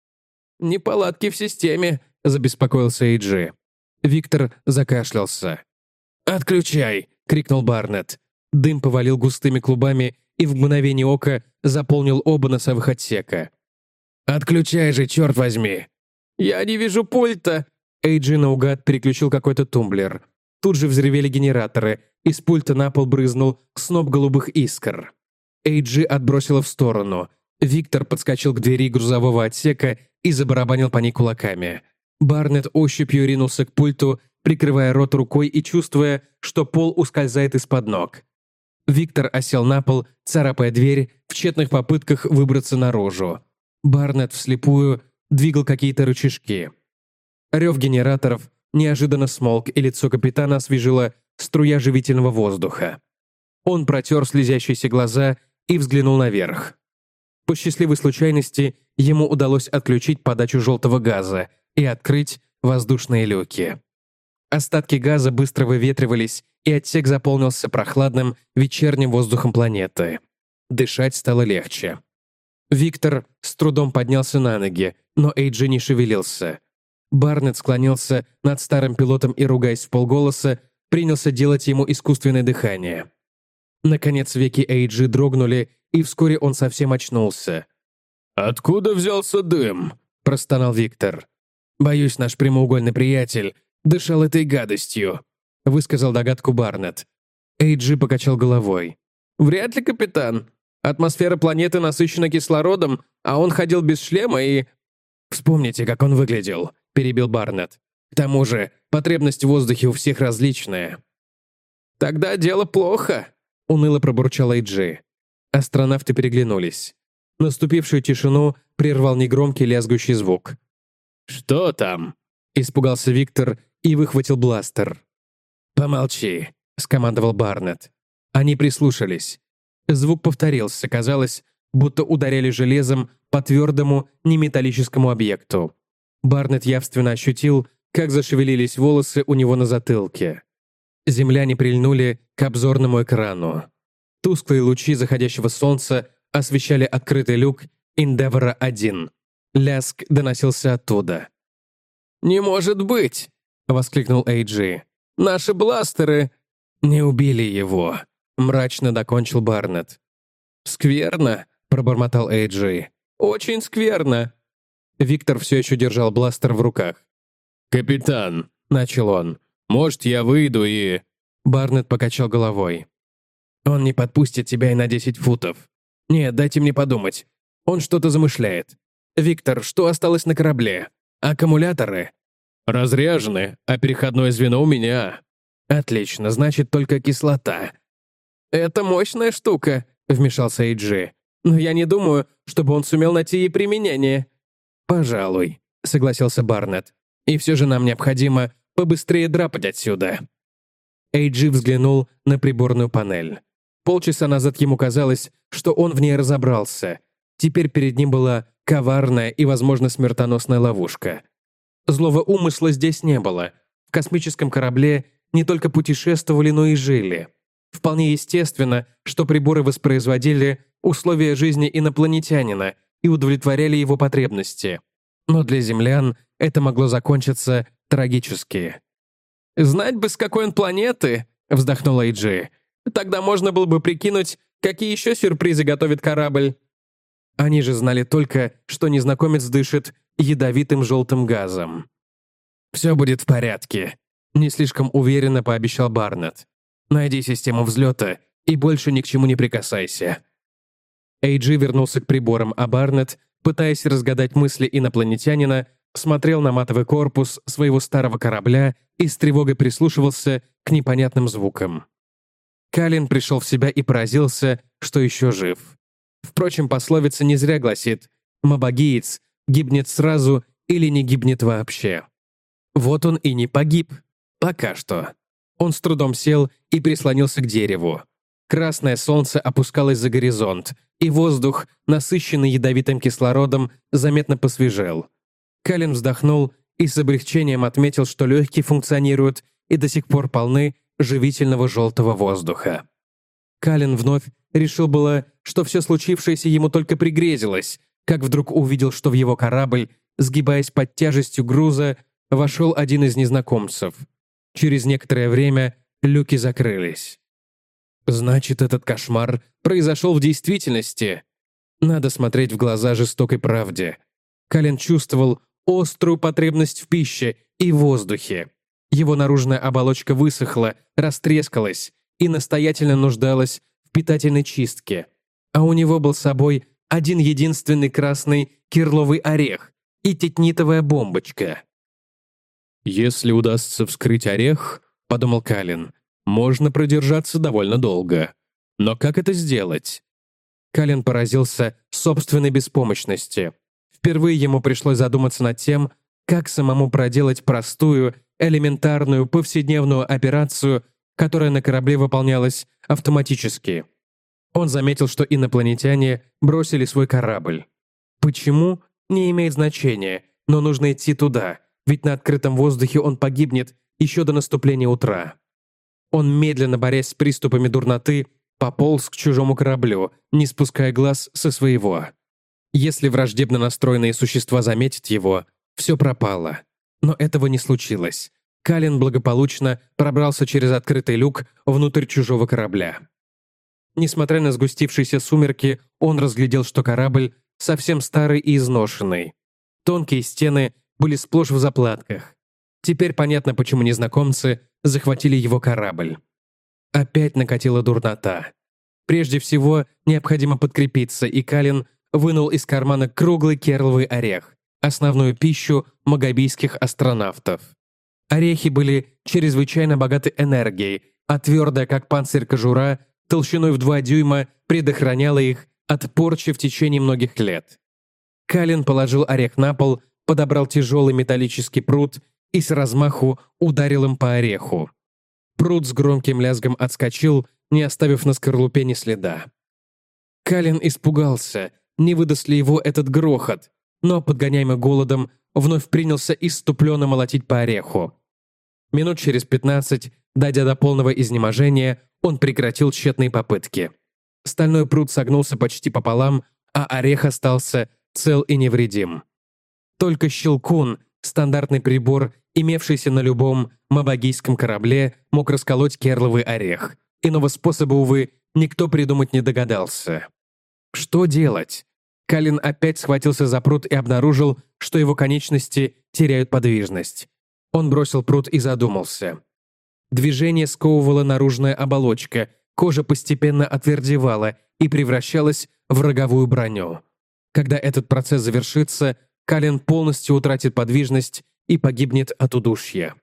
«Неполадки в системе», — забеспокоился Эйджи. Виктор закашлялся. «Отключай!» — крикнул Барнетт. Дым повалил густыми клубами и в мгновение ока заполнил оба носовых отсека. «Отключай же, черт возьми!» «Я не вижу пульта!» Эйджи наугад переключил какой-то тумблер. Тут же взревели генераторы, из пульта на пол брызнул сноп голубых искр. Эйджи отбросило в сторону. Виктор подскочил к двери грузового отсека и забарабанил по ней кулаками. Барнетт ощупью ринулся к пульту, прикрывая рот рукой и чувствуя, что пол ускользает из-под ног. Виктор осел на пол, царапая дверь, в тщетных попытках выбраться наружу. Барнетт вслепую двигал какие-то рычажки. Рев генераторов неожиданно смолк, и лицо капитана освежила струя живительного воздуха. Он протер слезящиеся глаза и взглянул наверх. По счастливой случайности ему удалось отключить подачу желтого газа и открыть воздушные люки. Остатки газа быстро выветривались, и отсек заполнился прохладным вечерним воздухом планеты. Дышать стало легче. Виктор с трудом поднялся на ноги, но Эйджи не шевелился. Барнетт склонился над старым пилотом и, ругаясь вполголоса, принялся делать ему искусственное дыхание. Наконец веки Эйджи дрогнули, и вскоре он совсем очнулся. «Откуда взялся дым?» — простонал Виктор. «Боюсь, наш прямоугольный приятель дышал этой гадостью», — высказал догадку Барнетт. Эйджи покачал головой. «Вряд ли, капитан. Атмосфера планеты насыщена кислородом, а он ходил без шлема и...» «Вспомните, как он выглядел», — перебил Барнетт. «К тому же, потребность в воздухе у всех различная». «Тогда дело плохо», — уныло пробурчал Эйджи. Астронавты переглянулись. Наступившую тишину прервал негромкий лязгущий звук. «Что там?» — испугался Виктор и выхватил бластер. «Помолчи», — скомандовал Барнетт. Они прислушались. Звук повторился, казалось, будто ударяли железом по твердому, неметаллическому объекту. Барнетт явственно ощутил, как зашевелились волосы у него на затылке. Земляне прильнули к обзорному экрану. Тусклые лучи заходящего солнца освещали открытый люк Индевора один. Лязг доносился оттуда. «Не может быть!» — воскликнул Эйджи. «Наши бластеры...» «Не убили его», — мрачно докончил Барнетт. «Скверно», — пробормотал Эйджи. «Очень скверно». Виктор все еще держал бластер в руках. «Капитан», — начал он, — «может, я выйду и...» Барнетт покачал головой. «Он не подпустит тебя и на десять футов. Нет, дайте мне подумать. Он что-то замышляет. Виктор, что осталось на корабле? Аккумуляторы?» «Разряжены, а переходное звено у меня». «Отлично, значит, только кислота». «Это мощная штука», — вмешался Эйджи. «Но я не думаю, чтобы он сумел найти ей применение». «Пожалуй», — согласился Барнетт. «И все же нам необходимо побыстрее драпать отсюда». Эйджи взглянул на приборную панель. Полчаса назад ему казалось, что он в ней разобрался. Теперь перед ним была коварная и, возможно, смертоносная ловушка. Злого умысла здесь не было. В космическом корабле не только путешествовали, но и жили. Вполне естественно, что приборы воспроизводили условия жизни инопланетянина и удовлетворяли его потребности. Но для землян это могло закончиться трагически. «Знать бы, с какой он планеты!» — вздохнул Эйджи. «Тогда можно было бы прикинуть, какие еще сюрпризы готовит корабль». Они же знали только, что незнакомец дышит ядовитым желтым газом. «Все будет в порядке», — не слишком уверенно пообещал Барнетт. «Найди систему взлета и больше ни к чему не прикасайся». Эйджи вернулся к приборам, а Барнетт, пытаясь разгадать мысли инопланетянина, смотрел на матовый корпус своего старого корабля и с тревогой прислушивался к непонятным звукам. Калин пришел в себя и поразился, что еще жив. Впрочем, пословица не зря гласит «Мабагиец гибнет сразу или не гибнет вообще». Вот он и не погиб. Пока что. Он с трудом сел и прислонился к дереву. Красное солнце опускалось за горизонт, и воздух, насыщенный ядовитым кислородом, заметно посвежел. Калин вздохнул и с облегчением отметил, что легкие функционируют и до сих пор полны живительного желтого воздуха. Калин вновь решил было, что все случившееся ему только пригрезилось, как вдруг увидел, что в его корабль, сгибаясь под тяжестью груза, вошел один из незнакомцев. Через некоторое время люки закрылись. Значит, этот кошмар произошел в действительности. Надо смотреть в глаза жестокой правде. Калин чувствовал острую потребность в пище и воздухе. Его наружная оболочка высохла, растрескалась и настоятельно нуждалась в питательной чистке. А у него был с собой один единственный красный кирловый орех и тетнитовая бомбочка. «Если удастся вскрыть орех, — подумал Калин, — можно продержаться довольно долго. Но как это сделать?» Калин поразился собственной беспомощности. Впервые ему пришлось задуматься над тем, как самому проделать простую, элементарную, повседневную операцию, которая на корабле выполнялась автоматически. Он заметил, что инопланетяне бросили свой корабль. Почему? Не имеет значения, но нужно идти туда, ведь на открытом воздухе он погибнет еще до наступления утра. Он, медленно борясь с приступами дурноты, пополз к чужому кораблю, не спуская глаз со своего. Если враждебно настроенные существа заметят его, все пропало. Но этого не случилось. Калин благополучно пробрался через открытый люк внутрь чужого корабля. Несмотря на сгустившиеся сумерки, он разглядел, что корабль совсем старый и изношенный. Тонкие стены были сплошь в заплатках. Теперь понятно, почему незнакомцы захватили его корабль. Опять накатила дурнота. Прежде всего, необходимо подкрепиться, и Калин вынул из кармана круглый керловый орех, основную пищу магабийских астронавтов. Орехи были чрезвычайно богаты энергией, а твердая, как панцирь кожура, толщиной в два дюйма предохраняла их от порчи в течение многих лет. Калин положил орех на пол, подобрал тяжелый металлический прут и с размаху ударил им по ореху. Прут с громким лязгом отскочил, не оставив на скорлупе ни следа. Калин испугался, не выдаст ли его этот грохот, но, подгоняемый голодом, вновь принялся исступленно молотить по ореху. Минут через пятнадцать, дойдя до полного изнеможения, он прекратил тщетные попытки. Стальной прут согнулся почти пополам, а орех остался цел и невредим. Только щелкун, стандартный прибор, имевшийся на любом мабагийском корабле, мог расколоть керловый орех. Иного способа, увы, никто придумать не догадался. Что делать? Калин опять схватился за прут и обнаружил, что его конечности теряют подвижность. Он бросил прут и задумался. Движение сковывала наружная оболочка, кожа постепенно отвердевала и превращалась в роговую броню. Когда этот процесс завершится, Калин полностью утратит подвижность и погибнет от удушья.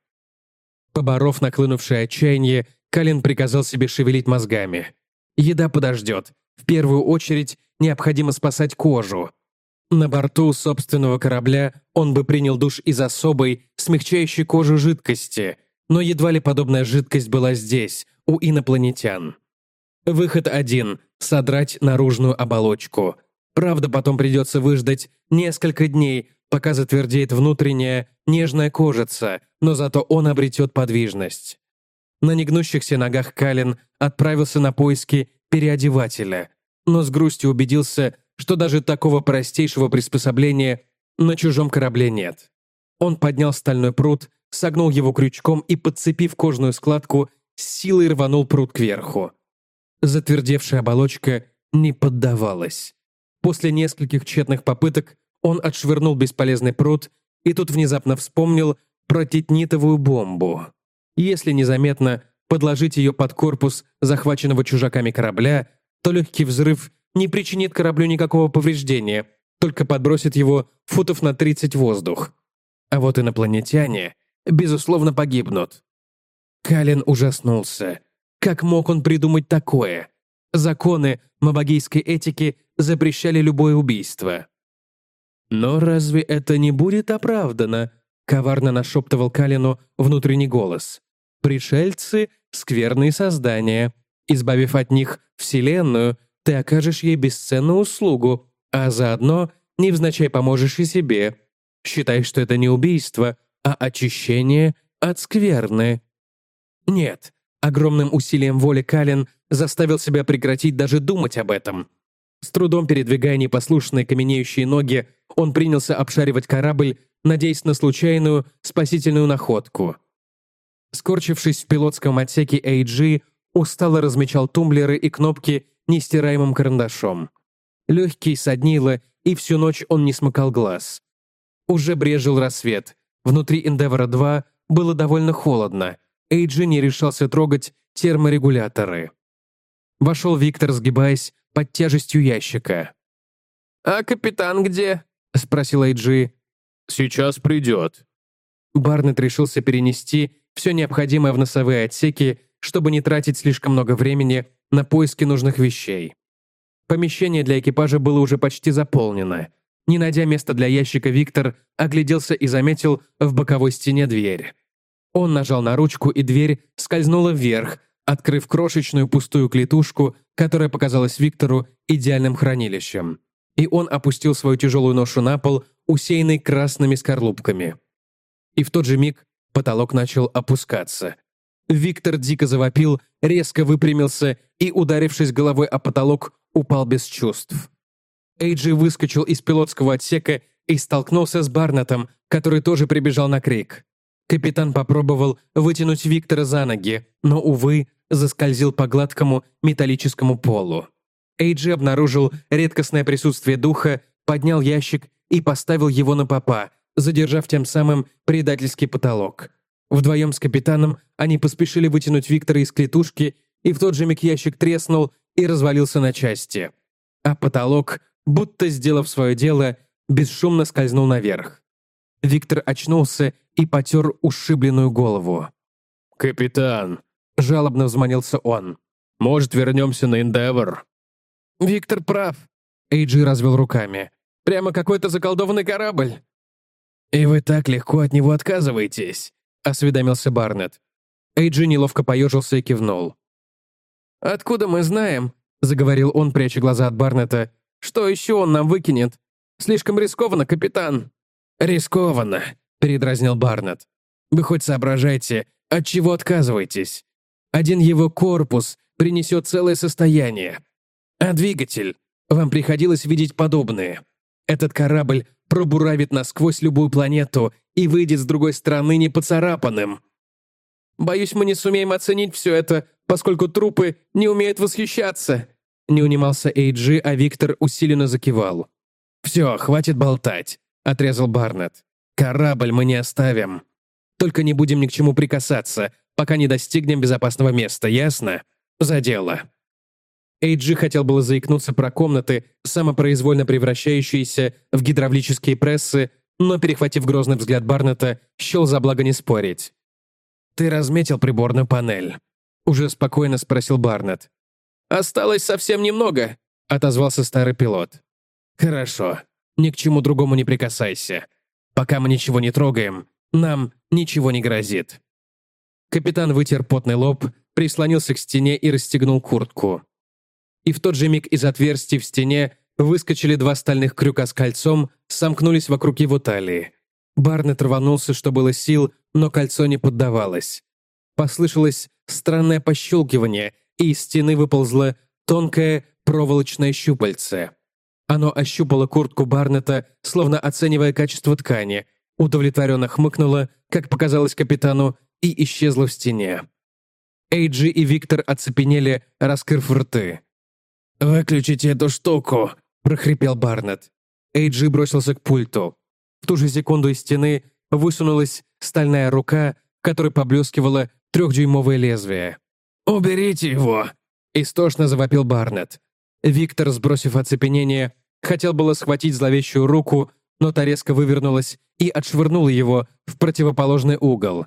Поборов наклынувшее отчаяние, Калин приказал себе шевелить мозгами. Еда подождет. В первую очередь необходимо спасать кожу. На борту собственного корабля он бы принял душ из особой, смягчающей кожу жидкости, но едва ли подобная жидкость была здесь, у инопланетян. Выход один – содрать наружную оболочку. Правда, потом придется выждать несколько дней, пока затвердеет внутренняя, нежная кожица, но зато он обретет подвижность. На негнущихся ногах Калин отправился на поиски переодевателя, но с грустью убедился, что даже такого простейшего приспособления на чужом корабле нет. Он поднял стальной прут, согнул его крючком и, подцепив кожную складку, с силой рванул прут кверху. Затвердевшая оболочка не поддавалась. После нескольких тщетных попыток он отшвырнул бесполезный прут и тут внезапно вспомнил про титнитовую бомбу. Если незаметно подложить ее под корпус захваченного чужаками корабля, то легкий взрыв не причинит кораблю никакого повреждения, только подбросит его футов на тридцать в воздух. А вот инопланетяне, безусловно, погибнут. Калин ужаснулся. Как мог он придумать такое? Законы мабагийской этики запрещали любое убийство. «Но разве это не будет оправдано?» — коварно нашептывал Калину внутренний голос. «Пришельцы — скверные создания. Избавив от них Вселенную, ты окажешь ей бесценную услугу, а заодно невзначай поможешь и себе. Считай, что это не убийство, а очищение от скверны». Нет, огромным усилием воли Калин заставил себя прекратить даже думать об этом. С трудом передвигая непослушные каменеющие ноги, он принялся обшаривать корабль, надеясь на случайную спасительную находку. Скорчившись в пилотском отсеке эй джи, устало размечал тумблеры и кнопки нестираемым карандашом. Легкий соднило, и всю ночь он не смыкал глаз. Уже брезжил рассвет. Внутри Эндевора два было довольно холодно. эй джи не решался трогать терморегуляторы. Вошел Виктор, сгибаясь под тяжестью ящика. «А капитан где?» — спросил эй джи. «Сейчас придет». Барнетт решился перенести все необходимое в носовые отсеки, чтобы не тратить слишком много времени на поиски нужных вещей. Помещение для экипажа было уже почти заполнено. Не найдя места для ящика, Виктор огляделся и заметил в боковой стене дверь. Он нажал на ручку, и дверь скользнула вверх, открыв крошечную пустую клетушку, которая показалась Виктору идеальным хранилищем. И он опустил свою тяжелую ношу на пол, усеянный красными скорлупками. И в тот же миг потолок начал опускаться. Виктор дико завопил, резко выпрямился и, ударившись головой о потолок, упал без чувств. эй джи выскочил из пилотского отсека и столкнулся с Барнеттом, который тоже прибежал на крик. Капитан попробовал вытянуть Виктора за ноги, но, увы, заскользил по гладкому металлическому полу. эй джи обнаружил редкостное присутствие духа поднял ящик и поставил его на попа, задержав тем самым предательский потолок. Вдвоем с капитаном они поспешили вытянуть Виктора из клетушки, и в тот же миг ящик треснул и развалился на части. А потолок, будто сделав свое дело, бесшумно скользнул наверх. Виктор очнулся и потер ушибленную голову. «Капитан», — жалобно взмолился он, — «может, вернемся на Эндевор?» «Виктор прав», — Эйджи развел руками. «Прямо какой-то заколдованный корабль». «И вы так легко от него отказываетесь», — осведомился Барнетт. Эйджи неловко поежился и кивнул. «Откуда мы знаем?» — заговорил он, пряча глаза от Барнетта. «Что еще он нам выкинет? Слишком рискованно, капитан». «Рискованно», — передразнил Барнетт. «Вы хоть соображайте, от чего отказываетесь? Один его корпус принесет целое состояние. А двигатель? Вам приходилось видеть подобные. Этот корабль пробуравит насквозь любую планету и выйдет с другой стороны непоцарапанным. Боюсь, мы не сумеем оценить все это, поскольку трупы не умеют восхищаться». Не унимался Эйджи, а Виктор усиленно закивал. «Все, хватит болтать», — отрезал Барнетт. «Корабль мы не оставим. Только не будем ни к чему прикасаться, пока не достигнем безопасного места, ясно? За дело». Эйджи хотел было заикнуться про комнаты, самопроизвольно превращающиеся в гидравлические прессы, но, перехватив грозный взгляд Барнетта, счел за благо не спорить. «Ты разметил приборную панель?» — уже спокойно спросил Барнетт. «Осталось совсем немного», — отозвался старый пилот. «Хорошо. Ни к чему другому не прикасайся. Пока мы ничего не трогаем, нам ничего не грозит». Капитан вытер потный лоб, прислонился к стене и расстегнул куртку. И в тот же миг из отверстий в стене выскочили два стальных крюка с кольцом, сомкнулись вокруг его талии. Барнетт рванулся, что было сил, но кольцо не поддавалось. Послышалось странное пощелкивание, и из стены выползло тонкое проволочное щупальце. Оно ощупало куртку Барнетта, словно оценивая качество ткани, удовлетворенно хмыкнуло, как показалось капитану, и исчезло в стене. Эйджи и Виктор оцепенели, раскрыв рты. «Выключите эту штуку!» — прохрипел Барнетт. Эйджи бросился к пульту. В ту же секунду из стены высунулась стальная рука, в которой поблескивало трехдюймовое лезвие. «Уберите его!» — истошно завопил Барнетт. Виктор, сбросив оцепенение, хотел было схватить зловещую руку, но та резко вывернулась и отшвырнула его в противоположный угол.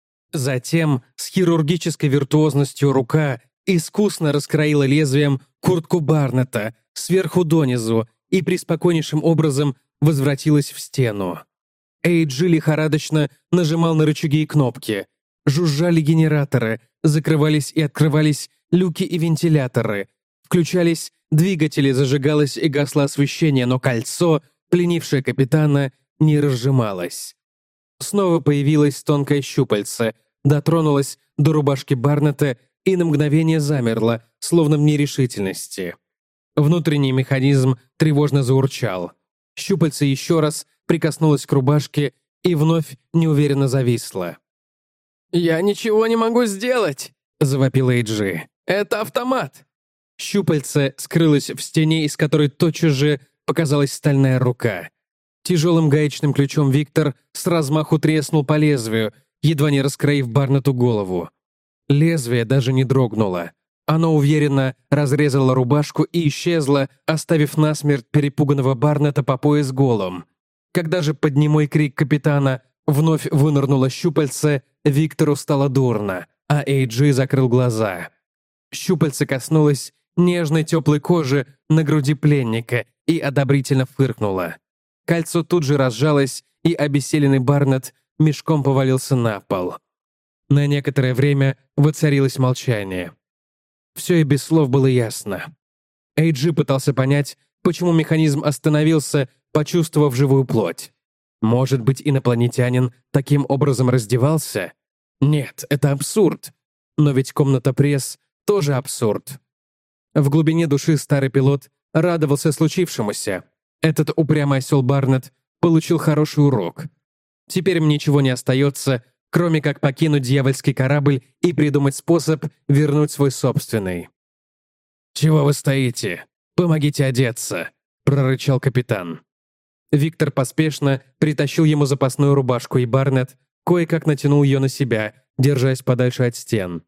Затем, с хирургической виртуозностью рука искусно раскроила лезвием куртку Барнетта сверху донизу и преспокойнейшим образом возвратилась в стену. Эйджи лихорадочно нажимал на рычаги и кнопки. Жужжали генераторы, закрывались и открывались люки и вентиляторы. Включались двигатели, зажигалось и гасло освещение, но кольцо, пленившее капитана, не разжималось. Снова появилось тонкое щупальце, дотронулось до рубашки Барнетта и на мгновение замерло, словно в нерешительности. Внутренний механизм тревожно заурчал. Щупальце еще раз прикоснулось к рубашке и вновь неуверенно зависло. «Я ничего не могу сделать!» — завопил Эйджи. «Это автомат!» Щупальце скрылось в стене, из которой тотчас же показалась стальная рука. Тяжелым гаечным ключом Виктор с размаху треснул по лезвию, едва не раскроив Барнетту голову. Лезвие даже не дрогнуло. Оно уверенно разрезало рубашку и исчезло, оставив насмерть перепуганного Барнетта по пояс голым. Когда же под немой крик капитана вновь вынырнуло щупальце, Виктору стало дурно, а Эйджи закрыл глаза. Щупальце коснулось нежной теплой кожи на груди пленника и одобрительно фыркнуло. Кольцо тут же разжалось, и обессиленный Барнетт мешком повалился на пол. На некоторое время воцарилось молчание. Все и без слов было ясно. Эйджи пытался понять, почему механизм остановился, почувствовав живую плоть. Может быть, инопланетянин таким образом раздевался? Нет, это абсурд. Но ведь комната пресс тоже абсурд. В глубине души старый пилот радовался случившемуся. Этот упрямый осел Барнетт получил хороший урок. Теперь мне ничего не остается, кроме как покинуть дьявольский корабль и придумать способ вернуть свой собственный. «Чего вы стоите? Помогите одеться!» — прорычал капитан. Виктор поспешно притащил ему запасную рубашку, и Барнетт кое-как натянул ее на себя, держась подальше от стен.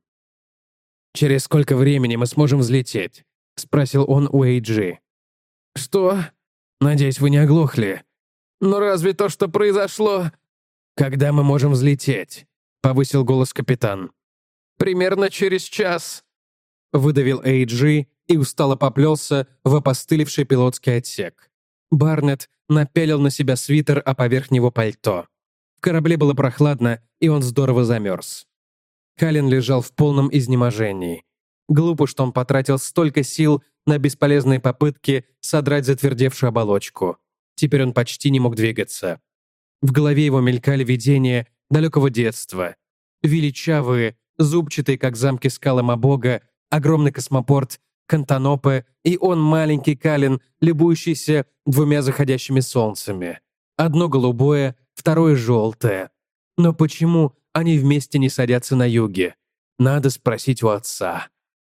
«Через сколько времени мы сможем взлететь?» — спросил он у Эйджи. «Что? Надеюсь, вы не оглохли. Но разве то, что произошло...» «Когда мы можем взлететь?» — повысил голос капитан. «Примерно через час», — выдавил Эйджи и устало поплелся в опостылевший пилотский отсек. Барнетт напялил на себя свитер, а поверх него пальто. В корабле было прохладно, и он здорово замерз. Калин лежал в полном изнеможении. Глупо, что он потратил столько сил на бесполезные попытки содрать затвердевшую оболочку. Теперь он почти не мог двигаться. В голове его мелькали видения далекого детства. Величавые, зубчатые, как замки скалы Мабога, огромный космопорт Кантанопе и он, маленький Калин, любующийся двумя заходящими солнцами. Одно голубое, второе желтое. Но почему они вместе не садятся на юге? Надо спросить у отца.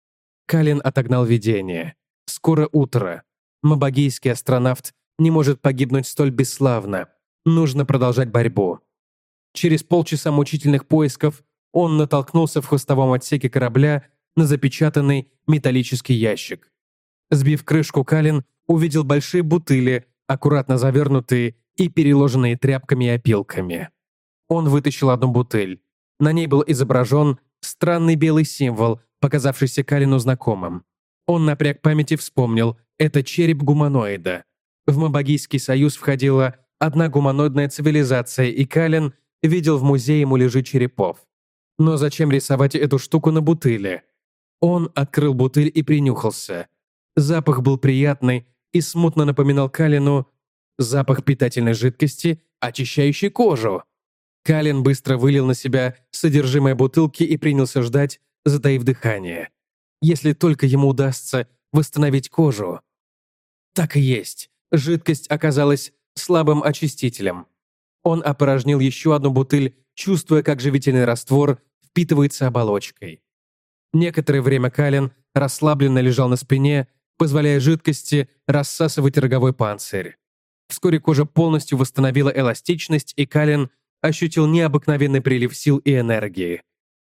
Калин отогнал видение. Скоро утро. Мабогийский астронавт не может погибнуть столь бесславно. Нужно продолжать борьбу. Через полчаса мучительных поисков он натолкнулся в хвостовом отсеке корабля на запечатанный металлический ящик. Сбив крышку, Калин увидел большие бутыли, аккуратно завернутые и переложенные тряпками и опилками. Он вытащил одну бутыль. На ней был изображен странный белый символ, показавшийся Калину знакомым. Он напряг память и вспомнил — это череп гуманоида. В Мабогийский союз входила одна гуманоидная цивилизация, и Калин видел в музее муляжи черепов. Но зачем рисовать эту штуку на бутыле? Он открыл бутыль и принюхался. Запах был приятный и смутно напоминал Калину запах питательной жидкости, очищающей кожу. Калин быстро вылил на себя содержимое бутылки и принялся ждать, затаив дыхание. Если только ему удастся восстановить кожу. Так и есть. Жидкость оказалась слабым очистителем. Он опорожнил еще одну бутыль, чувствуя, как живительный раствор впитывается оболочкой. Некоторое время Калин расслабленно лежал на спине, позволяя жидкости рассасывать роговой панцирь. Вскоре кожа полностью восстановила эластичность, и Калин ощутил необыкновенный прилив сил и энергии.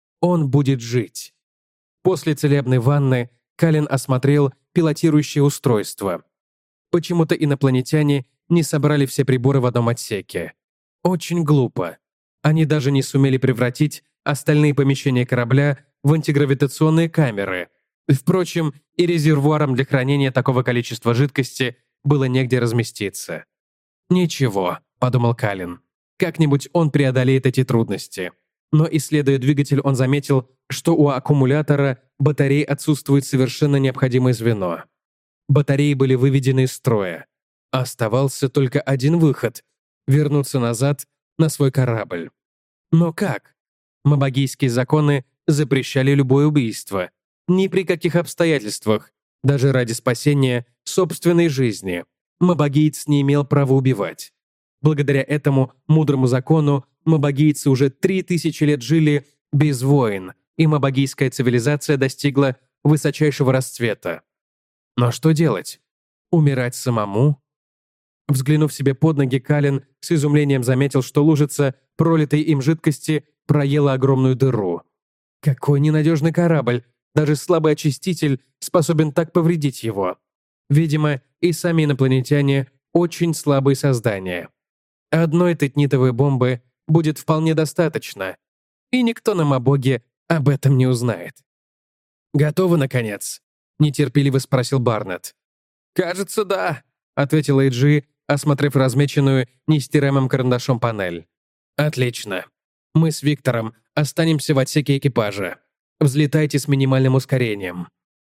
Он будет жить. После целебной ванны Калин осмотрел пилотирующее устройство. Почему-то инопланетяне не собрали все приборы в одном отсеке. Очень глупо. Они даже не сумели превратить остальные помещения корабля в антигравитационные камеры. Впрочем, и резервуарам для хранения такого количества жидкости было негде разместиться. «Ничего», — подумал Калин. «Как-нибудь он преодолеет эти трудности». Но, исследуя двигатель, он заметил, что у аккумулятора батарей отсутствует совершенно необходимое звено. Батареи были выведены из строя. Оставался только один выход — вернуться назад на свой корабль. Но как? Мабогийские законы запрещали любое убийство. Ни при каких обстоятельствах, даже ради спасения собственной жизни, мабогиец не имел права убивать. Благодаря этому мудрому закону мабогийцы уже три тысячи лет жили без войн, и мабогийская цивилизация достигла высочайшего расцвета. Но что делать? Умирать самому? Взглянув себе под ноги, Калин с изумлением заметил, что лужица пролитой им жидкости проела огромную дыру. Какой ненадежный корабль! Даже слабый очиститель способен так повредить его. Видимо, и сами инопланетяне очень слабые создания. Одной тетнитовой бомбы будет вполне достаточно, и никто на Мабоге об этом не узнает. «Готовы, наконец?» — нетерпеливо спросил Барнетт. «Кажется, да», — ответил Эйджи, осмотрев размеченную нестираемым карандашом панель. «Отлично. Мы с Виктором останемся в отсеке экипажа. Взлетайте с минимальным ускорением».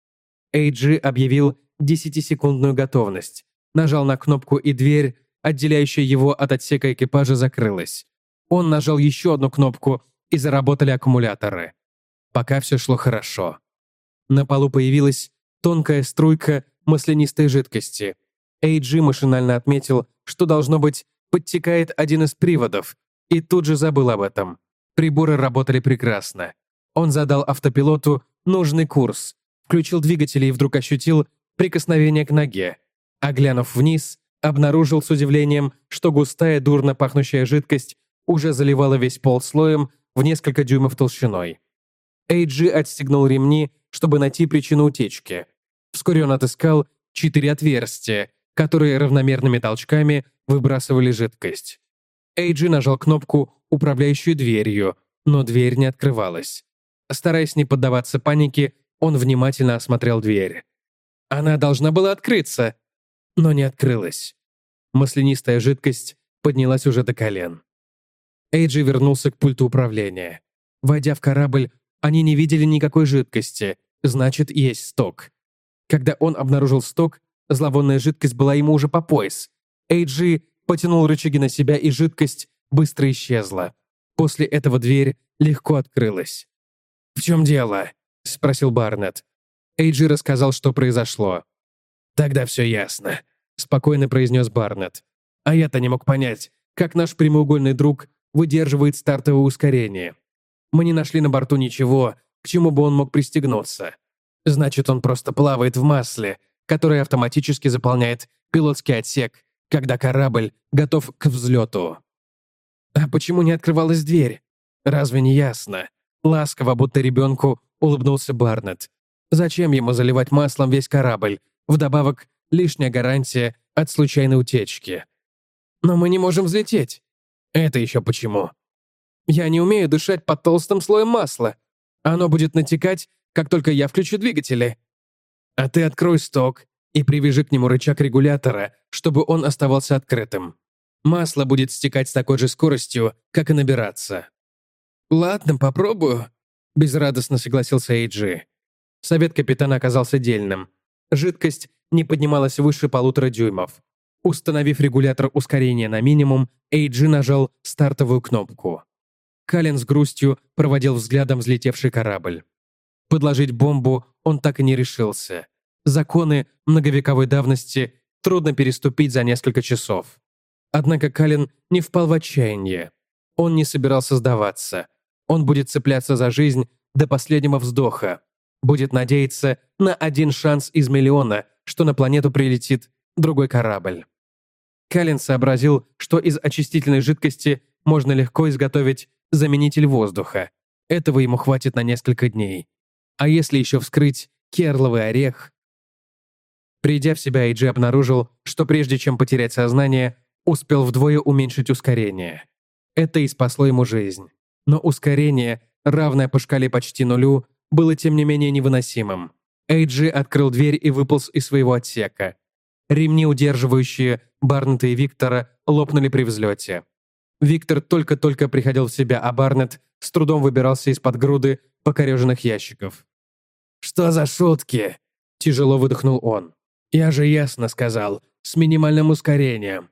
Эйджи объявил десятисекундную готовность, нажал на кнопку, и дверь, отделяющая его от отсека экипажа, закрылась. Он нажал еще одну кнопку, и заработали аккумуляторы. Пока все шло хорошо. На полу появилась тонкая струйка маслянистой жидкости. Эйджи машинально отметил, что, должно быть, подтекает один из приводов, и тут же забыл об этом. Приборы работали прекрасно. Он задал автопилоту нужный курс, включил двигатели и вдруг ощутил прикосновение к ноге. А глянув вниз, обнаружил с удивлением, что густая, дурно пахнущая жидкость уже заливала весь пол слоем в несколько дюймов толщиной. Эйджи отстегнул ремни, чтобы найти причину утечки. Вскоре он отыскал четыре отверстия, которые равномерными толчками выбрасывали жидкость. Эйджи нажал кнопку, управляющую дверью, но дверь не открывалась. Стараясь не поддаваться панике, он внимательно осмотрел дверь. Она должна была открыться, но не открылась. Маслянистая жидкость поднялась уже до колен. Эйджи вернулся к пульту управления. Войдя в корабль, они не видели никакой жидкости, значит, есть сток. Когда он обнаружил сток, зловонная жидкость была ему уже по пояс. Эйджи потянул рычаги на себя, и жидкость быстро исчезла. После этого дверь легко открылась. «В чем дело?» — спросил Барнетт. Эйджи рассказал, что произошло. «Тогда все ясно», — спокойно произнес Барнетт. «А я-то не мог понять, как наш прямоугольный друг выдерживает стартовое ускорение. Мы не нашли на борту ничего, к чему бы он мог пристегнуться. Значит, он просто плавает в масле, которое автоматически заполняет пилотский отсек, когда корабль готов к взлету». «А почему не открывалась дверь? Разве не ясно?» Ласково, будто ребенку, улыбнулся Барнетт. «Зачем ему заливать маслом весь корабль? Вдобавок, лишняя гарантия от случайной утечки». «Но мы не можем взлететь». «Это еще почему?» «Я не умею дышать под толстым слоем масла. Оно будет натекать, как только я включу двигатели». «А ты открой сток и привяжи к нему рычаг регулятора, чтобы он оставался открытым. Масло будет стекать с такой же скоростью, как и набираться». «Ладно, попробую», — безрадостно согласился Эйджи. Совет капитана оказался дельным. Жидкость не поднималась выше полутора дюймов. Установив регулятор ускорения на минимум, Эйджи нажал стартовую кнопку. Каллен с грустью проводил взглядом взлетевший корабль. Подложить бомбу он так и не решился. Законы многовековой давности трудно переступить за несколько часов. Однако Каллен не впал в отчаяние. Он не собирался сдаваться. Он будет цепляться за жизнь до последнего вздоха. Будет надеяться на один шанс из миллиона, что на планету прилетит другой корабль. Каллен сообразил, что из очистительной жидкости можно легко изготовить заменитель воздуха. Этого ему хватит на несколько дней. А если еще вскрыть керловый орех? Придя в себя, Эйджи обнаружил, что прежде чем потерять сознание, успел вдвое уменьшить ускорение. Это и спасло ему жизнь. Но ускорение, равное по шкале почти нулю, было тем не менее невыносимым. Эйджи открыл дверь и выполз из своего отсека. Ремни, удерживающие Барнетта и Виктора, лопнули при взлете. Виктор только-только приходил в себя, а Барнетт с трудом выбирался из-под груды покореженных ящиков. «Что за шутки?» – тяжело выдохнул он. «Я же ясно сказал, с минимальным ускорением».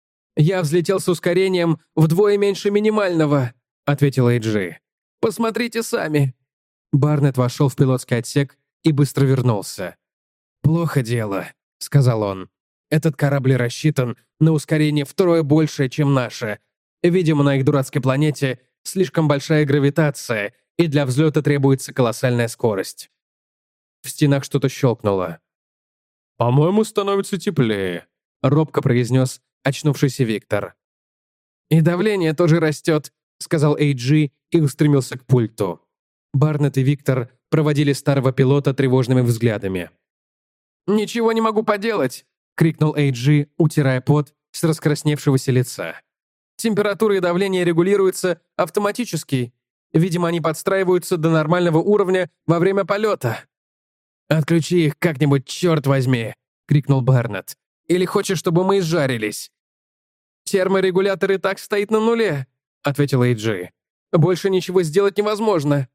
«Я взлетел с ускорением вдвое меньше минимального», — ответил Эйджи. «Посмотрите сами». Барнетт вошел в пилотский отсек и быстро вернулся. «Плохо дело», — сказал он. «Этот корабль рассчитан на ускорение втрое большее, чем наше. Видимо, на их дурацкой планете слишком большая гравитация, и для взлета требуется колоссальная скорость». В стенах что-то щелкнуло. «По-моему, становится теплее», — робко произнес очнувшийся Виктор. «И давление тоже растет», — сказал Эйджи и устремился к пульту. Барнетт и Виктор проводили старого пилота тревожными взглядами. «Ничего не могу поделать», — крикнул Эйджи, утирая пот с раскрасневшегося лица. «Температура и давление регулируются автоматически. Видимо, они подстраиваются до нормального уровня во время полета». «Отключи их как-нибудь, черт возьми», — крикнул Барнетт. «Или хочешь, чтобы мы изжарились?» «Терморегулятор и так стоит на нуле», — ответил Эйджи. «Больше ничего сделать невозможно».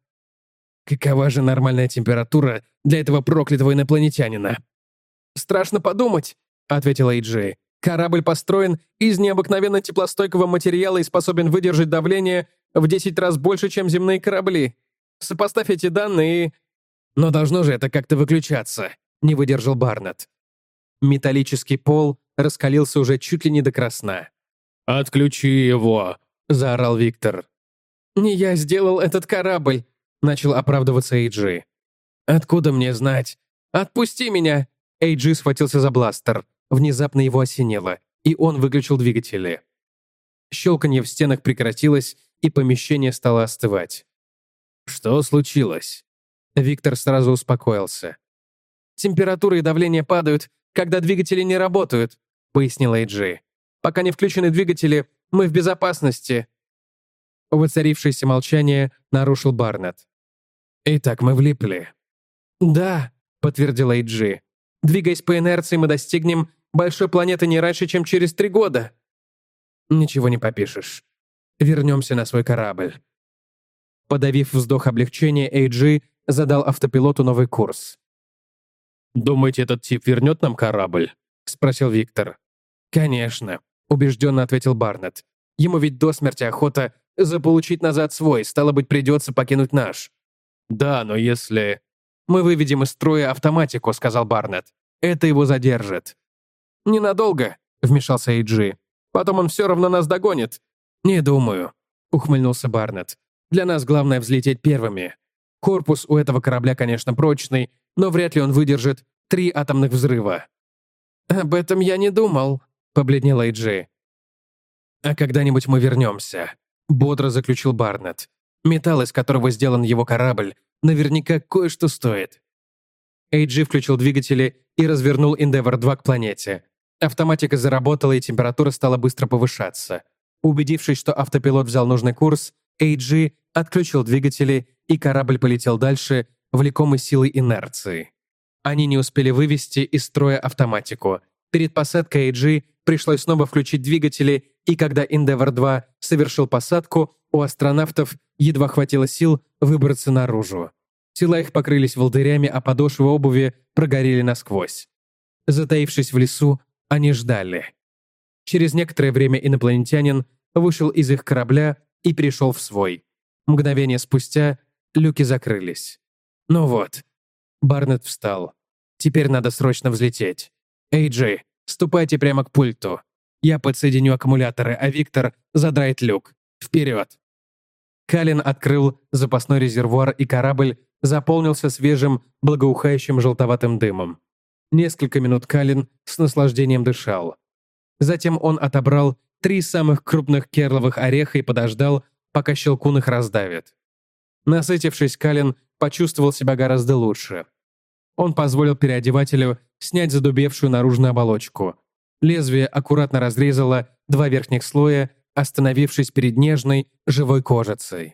«Какова же нормальная температура для этого проклятого инопланетянина?» «Страшно подумать», — ответил Эйджи. «Корабль построен из необыкновенно теплостойкого материала и способен выдержать давление в десять раз больше, чем земные корабли. Сопоставь эти данные и...» «Но должно же это как-то выключаться», — не выдержал Барнетт. Металлический пол раскалился уже чуть ли не до красна. «Отключи его!» — заорал Виктор. «Не я сделал этот корабль!» — начал оправдываться Эйджи. «Откуда мне знать? Отпусти меня!» Эйджи схватился за бластер. внезапно его осенило, и он выключил двигатели. Щелканье в стенах прекратилось, и помещение стало остывать. «Что случилось?» Виктор сразу успокоился. «Температура и давление падают, когда двигатели не работают», — пояснил Эйджи. «Пока не включены двигатели, мы в безопасности». Воцарившееся молчание нарушил Барнетт. «Итак, мы влипли». «Да», — подтвердил Эйджи. «Двигаясь по инерции, мы достигнем большой планеты не раньше, чем через три года». «Ничего не попишешь. Вернемся на свой корабль». Подавив вздох облегчения, Эйджи задал автопилоту новый курс. «Думаете, этот тип вернет нам корабль?» — спросил Виктор. «Конечно», — убежденно ответил Барнетт. «Ему ведь до смерти охота заполучить назад свой, стало быть, придется покинуть наш». «Да, но если...» «Мы выведем из строя автоматику», — сказал Барнетт. «Это его задержит». «Ненадолго», — вмешался Эйджи. «Потом он все равно нас догонит». «Не думаю», — ухмыльнулся Барнетт. «Для нас главное взлететь первыми. Корпус у этого корабля, конечно, прочный, но вряд ли он выдержит три атомных взрыва». «Об этом я не думал», — побледнел Эйджи. «А когда-нибудь мы вернемся», — бодро заключил Барнетт. «Металл, из которого сделан его корабль, наверняка кое-что стоит». Эйджи включил двигатели и развернул Endeavour два к планете. Автоматика заработала, и температура стала быстро повышаться. Убедившись, что автопилот взял нужный курс, Эйджи отключил двигатели, и корабль полетел дальше, влекомый силой инерции. Они не успели вывести из строя автоматику. Перед посадкой Эйджи пришлось снова включить двигатели, и когда Endeavour два совершил посадку, у астронавтов едва хватило сил выбраться наружу. Тела их покрылись волдырями, а подошвы обуви прогорели насквозь. Затаившись в лесу, они ждали. Через некоторое время инопланетянин вышел из их корабля и перешел в свой. Мгновение спустя люки закрылись. «Ну вот». Барнетт встал. «Теперь надо срочно взлететь. Эйджи, ступайте прямо к пульту. Я подсоединю аккумуляторы, а Виктор задрает люк. Вперед!» Калин открыл запасной резервуар, и корабль заполнился свежим, благоухающим желтоватым дымом. Несколько минут Калин с наслаждением дышал. Затем он отобрал три самых крупных керловых ореха и подождал, пока щелкун их раздавит. Насытившись, Калин почувствовал себя гораздо лучше. Он позволил переодевателю снять задубевшую наружную оболочку. Лезвие аккуратно разрезало два верхних слоя, остановившись перед нежной, живой кожицей.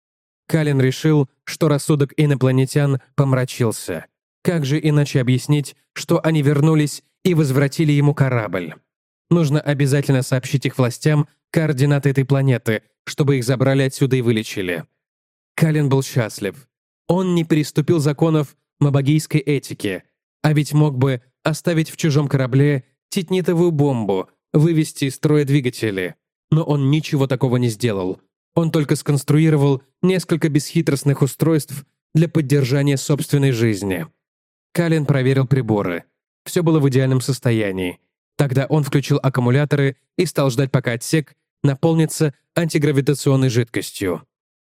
Калин решил, что рассудок инопланетян помрачился. Как же иначе объяснить, что они вернулись и возвратили ему корабль? Нужно обязательно сообщить их властям координаты этой планеты, чтобы их забрали отсюда и вылечили. Калин был счастлив. Он не переступил законов мабагийской этики, а ведь мог бы оставить в чужом корабле титнитовую бомбу, вывести из строя двигатели. Но он ничего такого не сделал. Он только сконструировал несколько бесхитростных устройств для поддержания собственной жизни. Калин проверил приборы. Все было в идеальном состоянии. Тогда он включил аккумуляторы и стал ждать, пока отсек наполнится антигравитационной жидкостью.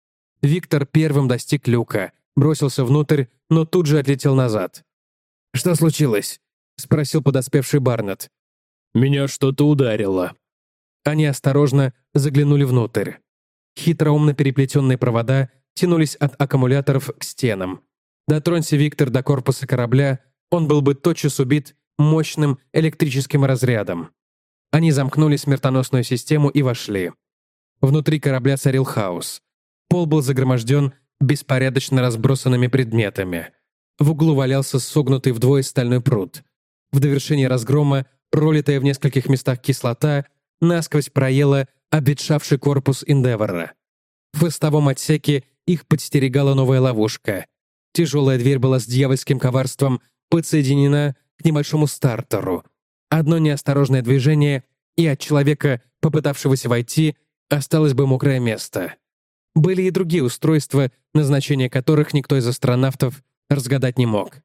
Виктор первым достиг люка, бросился внутрь, но тут же отлетел назад. «Что случилось?» — спросил подоспевший Барнетт. «Меня что-то ударило». Они осторожно заглянули внутрь. Хитроумно переплетенные провода тянулись от аккумуляторов к стенам. Дотронься Виктор до корпуса корабля, он был бы тотчас убит мощным электрическим разрядом. Они замкнули смертоносную систему и вошли. Внутри корабля царил хаос. Пол был загроможден беспорядочно разбросанными предметами. В углу валялся согнутый вдвое стальной пруд. В довершении разгрома пролитая в нескольких местах кислота насквозь проела обветшавший корпус Endeavour. В хвостовом отсеке их подстерегала новая ловушка. Тяжелая дверь была с дьявольским коварством подсоединена к небольшому стартеру. Одно неосторожное движение, и от человека, попытавшегося войти, осталось бы мокрое место. Были и другие устройства, назначение которых никто из астронавтов разгадать не мог.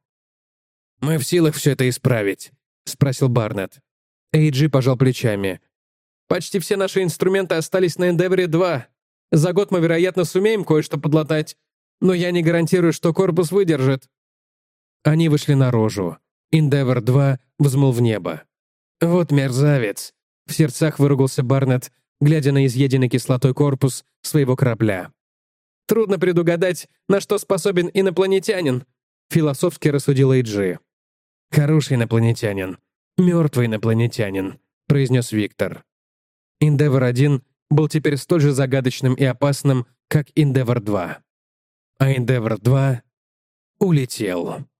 «Мы в силах все это исправить?» — спросил Барнетт. Эйджи пожал плечами. «Почти все наши инструменты остались на Endeavour два. За год мы, вероятно, сумеем кое-что подлатать, но я не гарантирую, что корпус выдержит». Они вышли наружу. Endeavour два взмыл в небо. «Вот мерзавец!» — в сердцах выругался Барнетт, глядя на изъеденный кислотой корпус своего корабля. «Трудно предугадать, на что способен инопланетянин», — философски рассудил Эйджи. «Хороший инопланетянин. Мертвый инопланетянин», — произнес Виктор. Endeavour один был теперь столь же загадочным и опасным, как Endeavour два. А Endeavour два улетел.